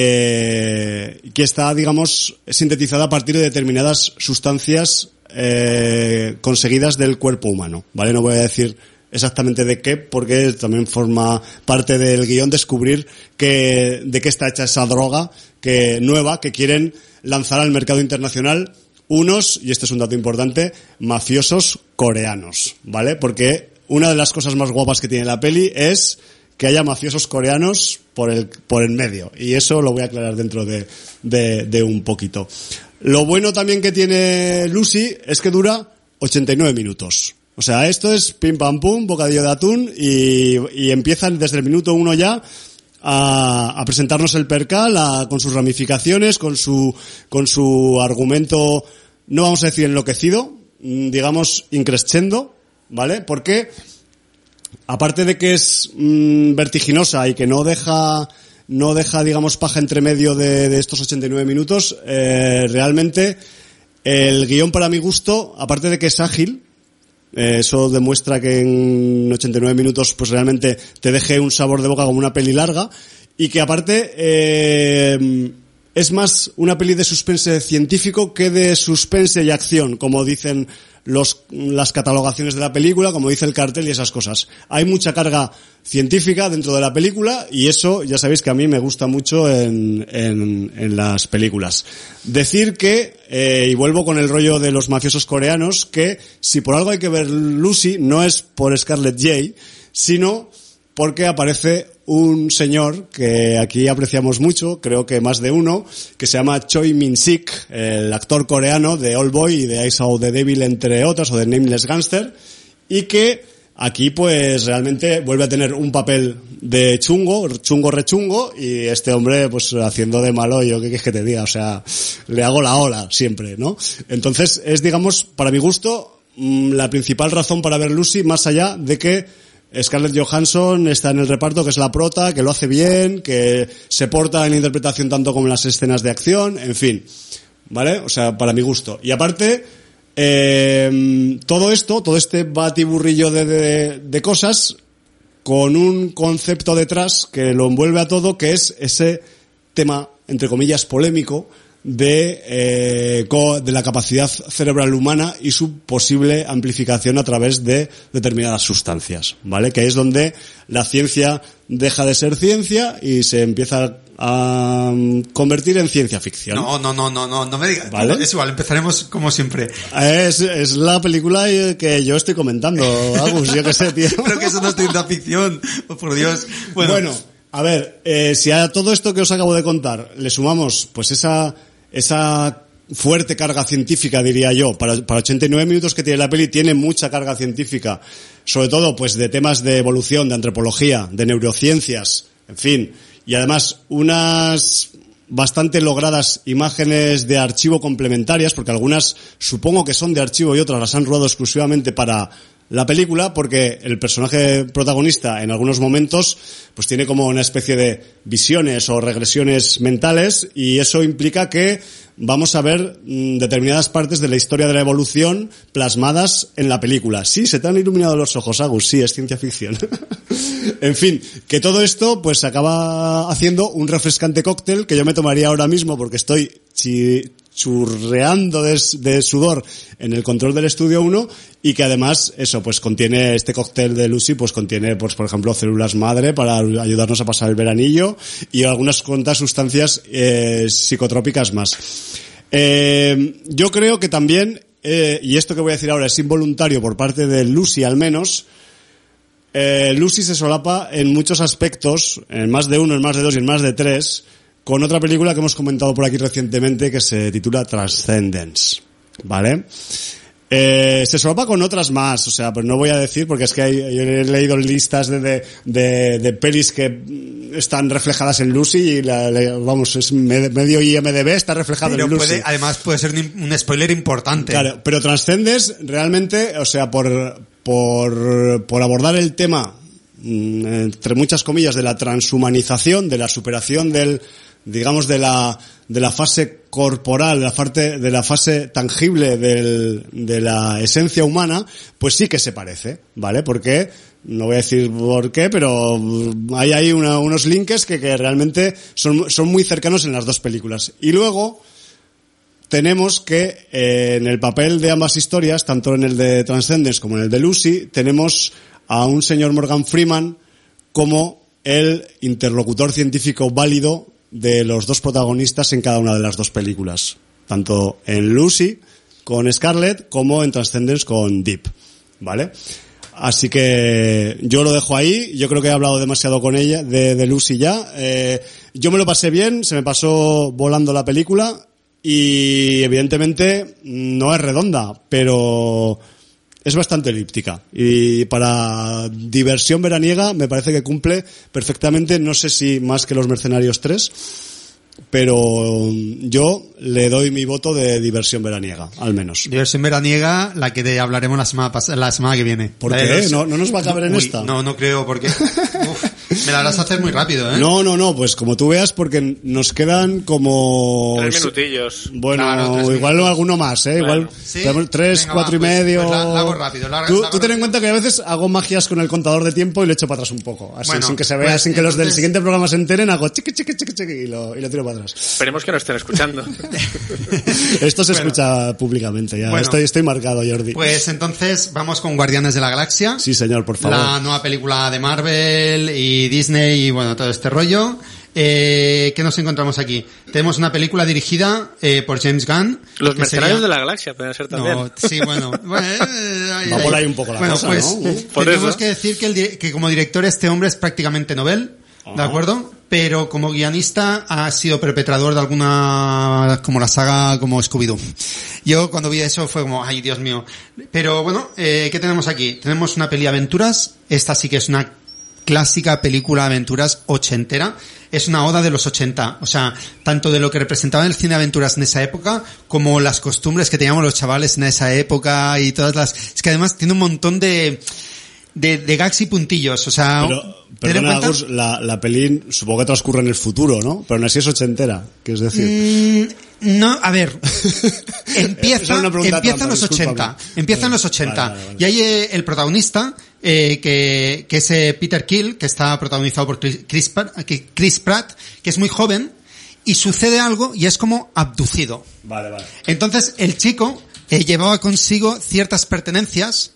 que está, digamos, sintetizada a partir de determinadas sustancias conseguidas del cuerpo humano, ¿vale? No voy a decir exactamente de qué, porque también forma parte del guión descubrir de qué está hecha esa droga nueva que quieren lanzar al mercado internacional unos, y este es un dato importante, mafiosos coreanos, ¿vale? Porque una de las cosas más guapas que tiene la peli es que haya mafiosos coreanos por el medio, y eso lo voy a aclarar dentro de un poquito. Lo bueno también que tiene Lucy es que dura 89 minutos. O sea, esto es pim pam pum, bocadillo de atún, y empiezan desde el minuto 1 ya a presentarnos el percal con sus ramificaciones, con su argumento, no vamos a decir enloquecido, digamos increscendo, ¿vale? Porque aparte de que es vertiginosa y que no deja digamos paja entre medio de estos 89 minutos, realmente el guión para mi gusto, aparte de que es ágil, Eso demuestra que en 89 minutos pues realmente te deje un sabor de boca como una peli larga, y que aparte es más una peli de suspense científico que de suspense y acción, como dicen las catalogaciones de la película, como dice el cartel y esas cosas. Hay mucha carga científica dentro de la película, y eso ya sabéis que a mí me gusta mucho en las películas. Decir que, y vuelvo con el rollo de los mafiosos coreanos, que si por algo hay que ver Lucy, no es por Scarlett J, sino porque aparece un señor que aquí apreciamos mucho, creo que más de uno, que se llama Choi Min-sik, el actor coreano de Oldboy y de Eyes of the Devil, entre otras, o de Nameless Gangster, y que aquí pues realmente vuelve a tener un papel de chungo rechungo, y este hombre pues haciendo de malo, yo qué quieres que te diga, o sea, le hago la ola siempre, ¿no? Entonces es, digamos, para mi gusto, la principal razón para ver Lucy, más allá de que Scarlett Johansson está en el reparto, que es la prota, que lo hace bien, que se porta en la interpretación tanto como en las escenas de acción, en fin, ¿vale? O sea, para mi gusto. Y aparte, todo este batiburrillo de cosas, con un concepto detrás que lo envuelve a todo, que es ese tema, entre comillas, polémico, de la capacidad cerebral humana y su posible amplificación a través de determinadas sustancias, ¿vale? Que es donde la ciencia deja de ser ciencia y se empieza a convertir en ciencia ficción. No me digas. ¿Vale? Es igual, empezaremos como siempre. Es la película que yo estoy comentando, Agus, yo qué sé, tío. Creo que eso no es ciencia ficción, oh, por Dios. Bueno, a ver, si a todo esto que os acabo de contar le sumamos pues esa fuerte carga científica, diría yo, para 89 minutos que tiene la peli, tiene mucha carga científica, sobre todo pues de temas de evolución, de antropología, de neurociencias, en fin, y además unas bastante logradas imágenes de archivo complementarias, porque algunas supongo que son de archivo y otras las han rodado exclusivamente para la película, porque el personaje protagonista en algunos momentos pues tiene como una especie de visiones o regresiones mentales, y eso implica que vamos a ver determinadas partes de la historia de la evolución plasmadas en la película. Sí, se te han iluminado los ojos, Agus, sí, es ciencia ficción. En fin, que todo esto pues acaba haciendo un refrescante cóctel que yo me tomaría ahora mismo, porque estoy churreando de sudor en el control del estudio 1, y que además eso pues contiene, este cóctel de Lucy pues contiene pues por ejemplo células madre para ayudarnos a pasar el veranillo, y algunas cuantas sustancias psicotrópicas más. Yo creo que también, y esto que voy a decir ahora es involuntario por parte de Lucy al menos, Lucy se solapa en muchos aspectos, en más de uno, en más de dos y en más de tres, con otra película que hemos comentado por aquí recientemente que se titula Transcendence, ¿vale? Se solapa con otras más, o sea, pues no voy a decir porque es que yo he leído listas de pelis que están reflejadas en Lucy y vamos, es medio IMDb está reflejado en Lucy. Además puede ser un spoiler importante. Claro, pero Transcendence realmente, o sea, por abordar el tema, entre muchas comillas, de la transhumanización, de la superación digamos de la fase corporal, de la fase tangible de la esencia humana, pues sí que se parece, ¿vale? Porque, no voy a decir por qué, pero hay ahí unos links que realmente son muy cercanos en las dos películas. Y luego tenemos que en el papel de ambas historias, tanto en el de Transcendence como en el de Lucy, tenemos a un señor Morgan Freeman como el interlocutor científico válido de los dos protagonistas en cada una de las dos películas, tanto en Lucy con Scarlett como en Transcendence con Deep, ¿vale? Así que yo lo dejo ahí. Yo creo que he hablado demasiado con ella de Lucy ya. Yo me lo pasé bien, se me pasó volando la película y evidentemente no es redonda, pero es bastante elíptica, y para diversión veraniega me parece que cumple perfectamente, no sé si más que Los Mercenarios 3, pero yo le doy mi voto de diversión veraniega, al menos. Diversión veraniega, la que hablaremos la semana que viene. ¿Por qué? ¿No nos va a caber en esta? No creo, porque me la harás hacer muy rápido, ¿eh? No, pues como tú veas, porque nos quedan como... 3 minutillos. Bueno, Claro, igual alguno más, ¿eh? Igual ¿Sí? 3, Venga, 4 y pues, medio... pues la hago rápido. Tú ten en cuenta que a veces hago magias con el contador de tiempo y lo echo para atrás un poco. Así, Bueno, sin que se vea, pues, sin que los del entonces- siguiente programa se enteren, hago chiqui y lo tiro para atrás. Esperemos que no estén escuchando. Esto se Bueno. escucha públicamente ya. Bueno. Estoy marcado, Jordi. Pues entonces vamos con Guardianes de la Galaxia. Sí, señor, por favor. La nueva película de Marvel y Disney y bueno, todo este rollo. ¿Qué nos encontramos aquí? Tenemos una película dirigida por James Gunn. Los que mercenarios sería- de la galaxia pueden ser también. No, sí, bueno. Va por ahí un poco la cosa, pues, ¿no? Por tenemos eso. que decir que como director este hombre es prácticamente novel, ¿de acuerdo? Pero como guionista ha sido perpetrador de alguna, como la saga como Scooby-Doo. Yo cuando vi eso fue como, ay, Dios mío. Pero bueno, ¿qué tenemos aquí? Tenemos una peli de aventuras. Esta sí que es una clásica película de aventuras ochentera. Es una oda de los 80. O sea, tanto de lo que representaba el cine de aventuras en esa época, como las costumbres que teníamos los chavales en esa época y todas las... Es que además tiene un montón de gags y puntillos. O sea, Pero, ten en perdona, cuenta- Gus, la peli supongo que transcurre en el futuro, ¿no? Pero aún así es ochentera, que es decir... No, a ver, empieza Esa es una pregunta en trampa, los discúlpame. 80, empieza en los 80, Vale. y hay el protagonista, que es Peter Quill, que está protagonizado por Chris Pratt, que es muy joven, y sucede algo y es como abducido. Vale. Entonces el chico llevaba consigo ciertas pertenencias,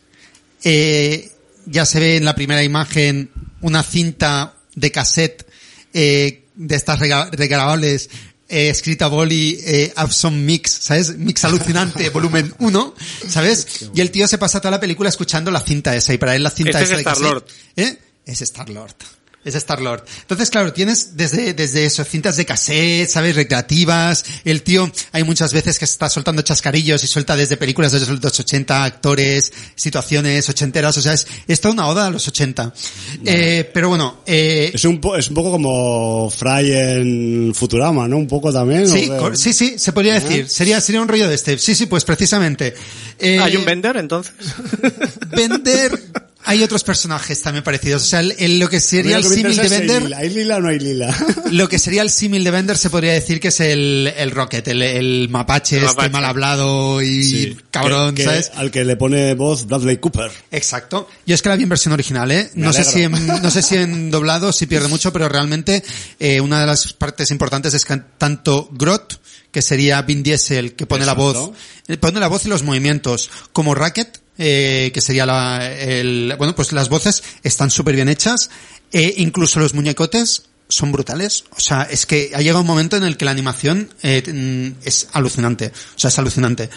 ya se ve en la primera imagen una cinta de cassette de estas regrabables, escrita boli, Abson Mix, ¿sabes? Mix alucinante, volumen 1, ¿sabes? Y el tío se pasa toda la película escuchando la cinta esa, y para él la cinta Este esa es de cassette, Star-Lord. Es Star-Lord. Es Star-Lord. Entonces, claro, tienes desde eso, cintas de cassette, ¿sabes? Recreativas. El tío, hay muchas veces que está soltando chascarillos y suelta desde películas de los 80, actores, situaciones ochenteras. O sea, es toda una oda a los 80. Pero bueno, Es un poco como Fry en Futurama, ¿no? Un poco también. sí, ¿o qué? sí, se podría decir. Sería un rollo de este. Sí, pues precisamente. ¿Hay un Bender entonces? Bender, hay otros personajes también parecidos. O sea, lo que sería A el mí lo que me símil de interesa es si Bender, ¿hay lila o no hay lila? lo que sería el símil de Bender se podría decir que es el Rocket, el mapache, El mapache. mal hablado y Sí, cabrón, que ¿sabes? al que le pone voz Bradley Cooper. Exacto. Yo es que la vi en versión original, ¿eh? Me No sé alegro. si en doblado si pierde mucho, pero realmente una de las partes importantes es que tanto Groot, que sería Vin Diesel, que pone Exacto. pone la voz y los movimientos, como Rocket, que sería bueno, pues las voces están súper bien hechas, incluso los muñecotes son brutales. O sea, es que ha llegado un momento en el que la animación es alucinante. O sea, es alucinante.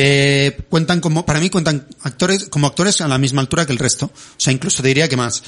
Para mí cuentan actores a la misma altura que el resto. O sea, incluso te diría que más.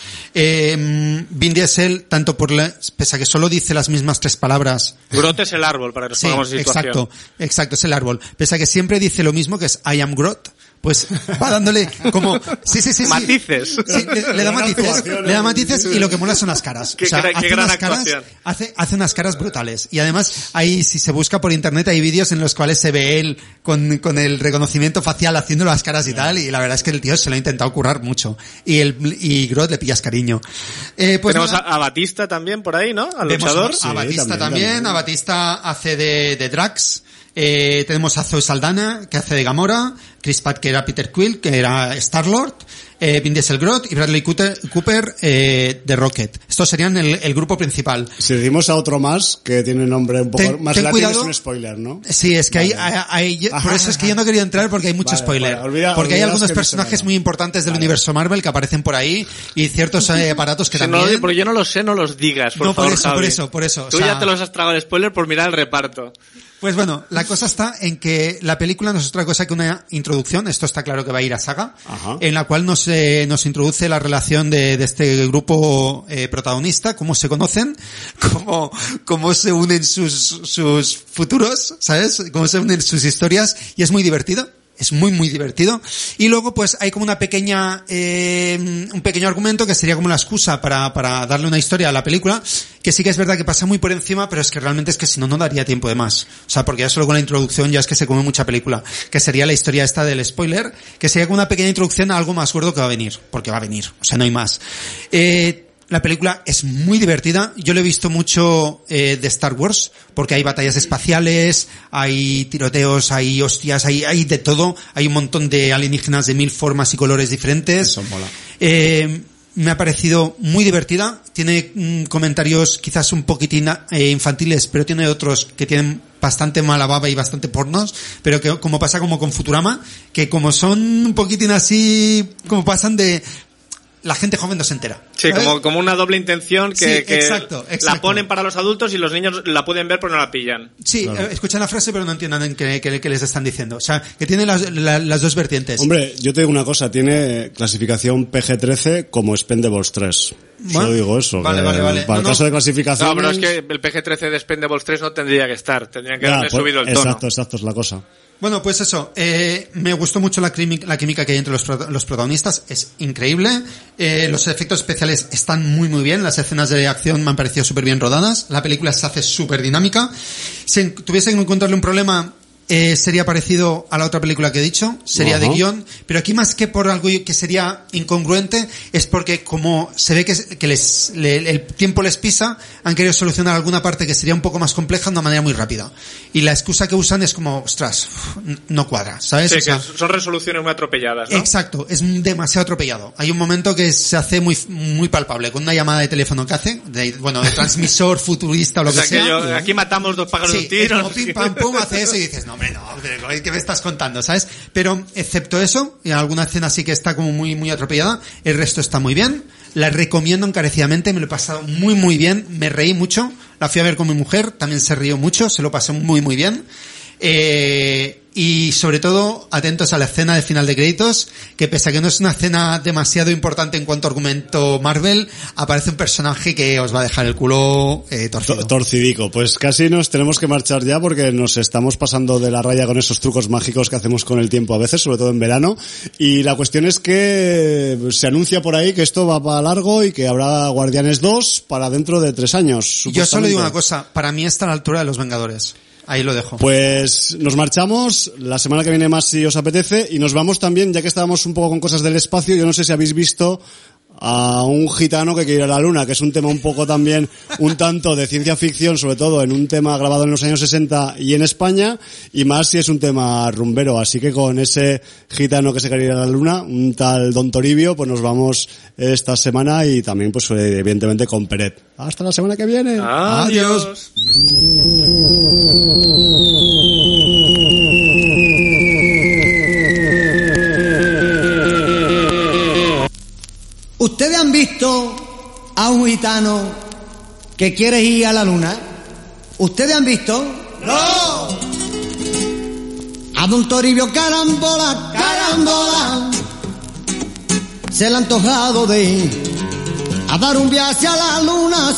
Vin Diesel, tanto pese a que solo dice las mismas 3 palabras. Groot es el árbol, para que nos pongamos en situación. Exacto, es el árbol. Pese a que siempre dice lo mismo, que es I am Groot, pues va dándole como... Sí. Matices. Sí, le da matices y lo que mola son las caras. Qué gran actuación. Hace unas caras brutales. Y además, ahí, si se busca por internet, hay vídeos en los cuales se ve él con el reconocimiento facial haciendo las caras y tal, y la verdad es que el tío se lo ha intentado currar mucho. Y Groot le pillas cariño. Pues Tenemos nada, a Batista también por ahí, ¿no? Al vemos luchador. a Batista también. también. A Batista hace de Drax. Tenemos a Zoe Saldana, que hace de Gamora, Chris Pratt, que era Peter Quill, que era Star-Lord, Vin Diesel Groot y Bradley Cooper de Rocket. Estos serían el grupo principal. Si decimos a otro más, que tiene nombre un poco más ten latino, cuidado. es un spoiler, ¿no? Sí, es que Vale. por eso es que yo no quería entrar, porque hay mucho Vale, spoiler. vale, olvida porque hay algunos que no se personajes vea. muy importantes del Vale. universo Marvel que aparecen por ahí, y ciertos aparatos que Si no, también... porque yo no lo sé, no los digas, por No, por favor, eso, Javi. por eso. Tú O sea, ya te los has tragado el spoiler por mirar el reparto. Pues bueno, la cosa está en que la película no es otra cosa que una introducción, esto está claro que va a ir a saga, Ajá. en la cual nos introduce la relación de este grupo protagonista, cómo se conocen, cómo se unen sus futuros, ¿sabes? Cómo se unen sus historias, y es muy divertido. Es muy, muy divertido. Y luego, pues, hay como un pequeño argumento que sería como la excusa para darle una historia a la película, que sí que es verdad que pasa muy por encima, pero es que realmente es que si no, no daría tiempo de más. O sea, porque ya solo con la introducción ya es que se come mucha película, que sería la historia esta del spoiler, que sería como una pequeña introducción a algo más gordo que va a venir, porque va a venir, o sea, no hay más. La película es muy divertida. Yo lo he visto mucho de Star Wars, porque hay batallas espaciales, hay tiroteos, hay hostias, hay de todo. Hay un montón de alienígenas de 1000 formas y colores diferentes. Eso mola. Me ha parecido muy divertida. Tiene comentarios quizás un poquitín infantiles, pero tiene otros que tienen bastante mala baba y bastante pornos, pero que como pasa como con Futurama, que como son un poquitín así, como pasan de... La gente joven no se entera. Sí, como una doble intención que, sí, exacto. La ponen para los adultos y los niños la pueden ver pero no la pillan. Sí, claro. Escuchan la frase pero no entienden qué les están diciendo. O sea, que tiene las dos vertientes. Hombre, yo te digo una cosa, tiene clasificación PG-13 como Expendables 3. Bueno, solo digo eso. Vale. Para el caso de clasificación... No, pero es que el PG-13 de Expendables 3 no tendría que estar. Tendrían que haberle subido el tono. Exacto, es la cosa. Bueno, pues eso, me gustó mucho la química que hay entre los protagonistas, es increíble, los efectos especiales están muy bien, las escenas de acción me han parecido súper bien rodadas, la película se hace súper dinámica, si tuviese que encontrarle un problema, sería parecido a la otra película que he dicho, sería de guión, pero aquí más que por algo que sería incongruente, es porque como se ve que el tiempo les pisa, han querido solucionar alguna parte que sería un poco más compleja de una manera muy rápida. Y la excusa que usan es como, ostras, no cuadra, ¿sabes? Sí, o sea, que son resoluciones muy atropelladas, ¿no? Exacto, es demasiado atropellado. Hay un momento que se hace muy palpable, con una llamada de teléfono que hace, de transmisor futurista o lo que sea. Aquí matamos 2 pájaros de un tiro. Es como pim pam pum, hace eso y dices, no, hombre, no, ¿qué me estás contando, sabes? Pero, excepto eso, en alguna escena sí que está como muy atropellada, el resto está muy bien, la recomiendo encarecidamente, me lo he pasado muy bien, me reí mucho, la fui a ver con mi mujer, también se rió mucho, se lo pasé muy bien, y sobre todo atentos a la escena de final de créditos, que pese a que no es una escena demasiado importante en cuanto a argumento Marvel, aparece un personaje que os va a dejar el culo torcido. Torcidico. Pues casi nos tenemos que marchar ya porque nos estamos pasando de la raya con esos trucos mágicos que hacemos con el tiempo a veces, sobre todo en verano, y la cuestión es que se anuncia por ahí que esto va para largo y que habrá Guardianes 2 para dentro de 3 años. Yo solo digo una cosa, para mí está a la altura de los Vengadores. Ahí lo dejo. Pues nos marchamos, la semana que viene más si os apetece, y nos vamos también, ya que estábamos un poco con cosas del espacio, yo no sé si habéis visto a un gitano que quiere ir a la luna, que es un tema un poco también, un tanto de ciencia ficción, sobre todo en un tema grabado en los años 60 y en España, y más si es un tema rumbero, así que con ese gitano que se quiere ir a la luna, un tal Don Toribio, pues nos vamos esta semana y también pues evidentemente con Peret. Hasta la semana que viene. Adiós. ¿Ustedes han visto a un gitano que quiere ir a la luna? ¿Ustedes han visto? ¡No! A Don Toribio carambola, se le ha antojado de ir a dar un viaje hacia la luna,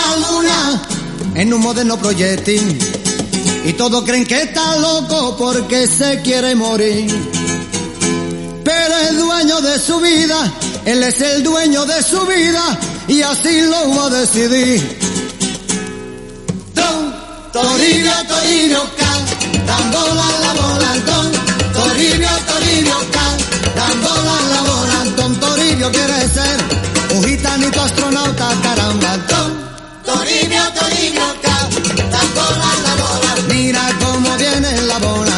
en un moderno proyectil. Y todos creen que está loco porque se quiere morir. Pero es dueño de su vida, él es el dueño de su vida y así lo va a decidir. Don Toribio, cantándola la bola, Don Toribio, cantándola la bola. Don Toribio quiere ser un gitanito astronauta, caramba. Don Toribio, cantándola la bola. Mira cómo viene la bola.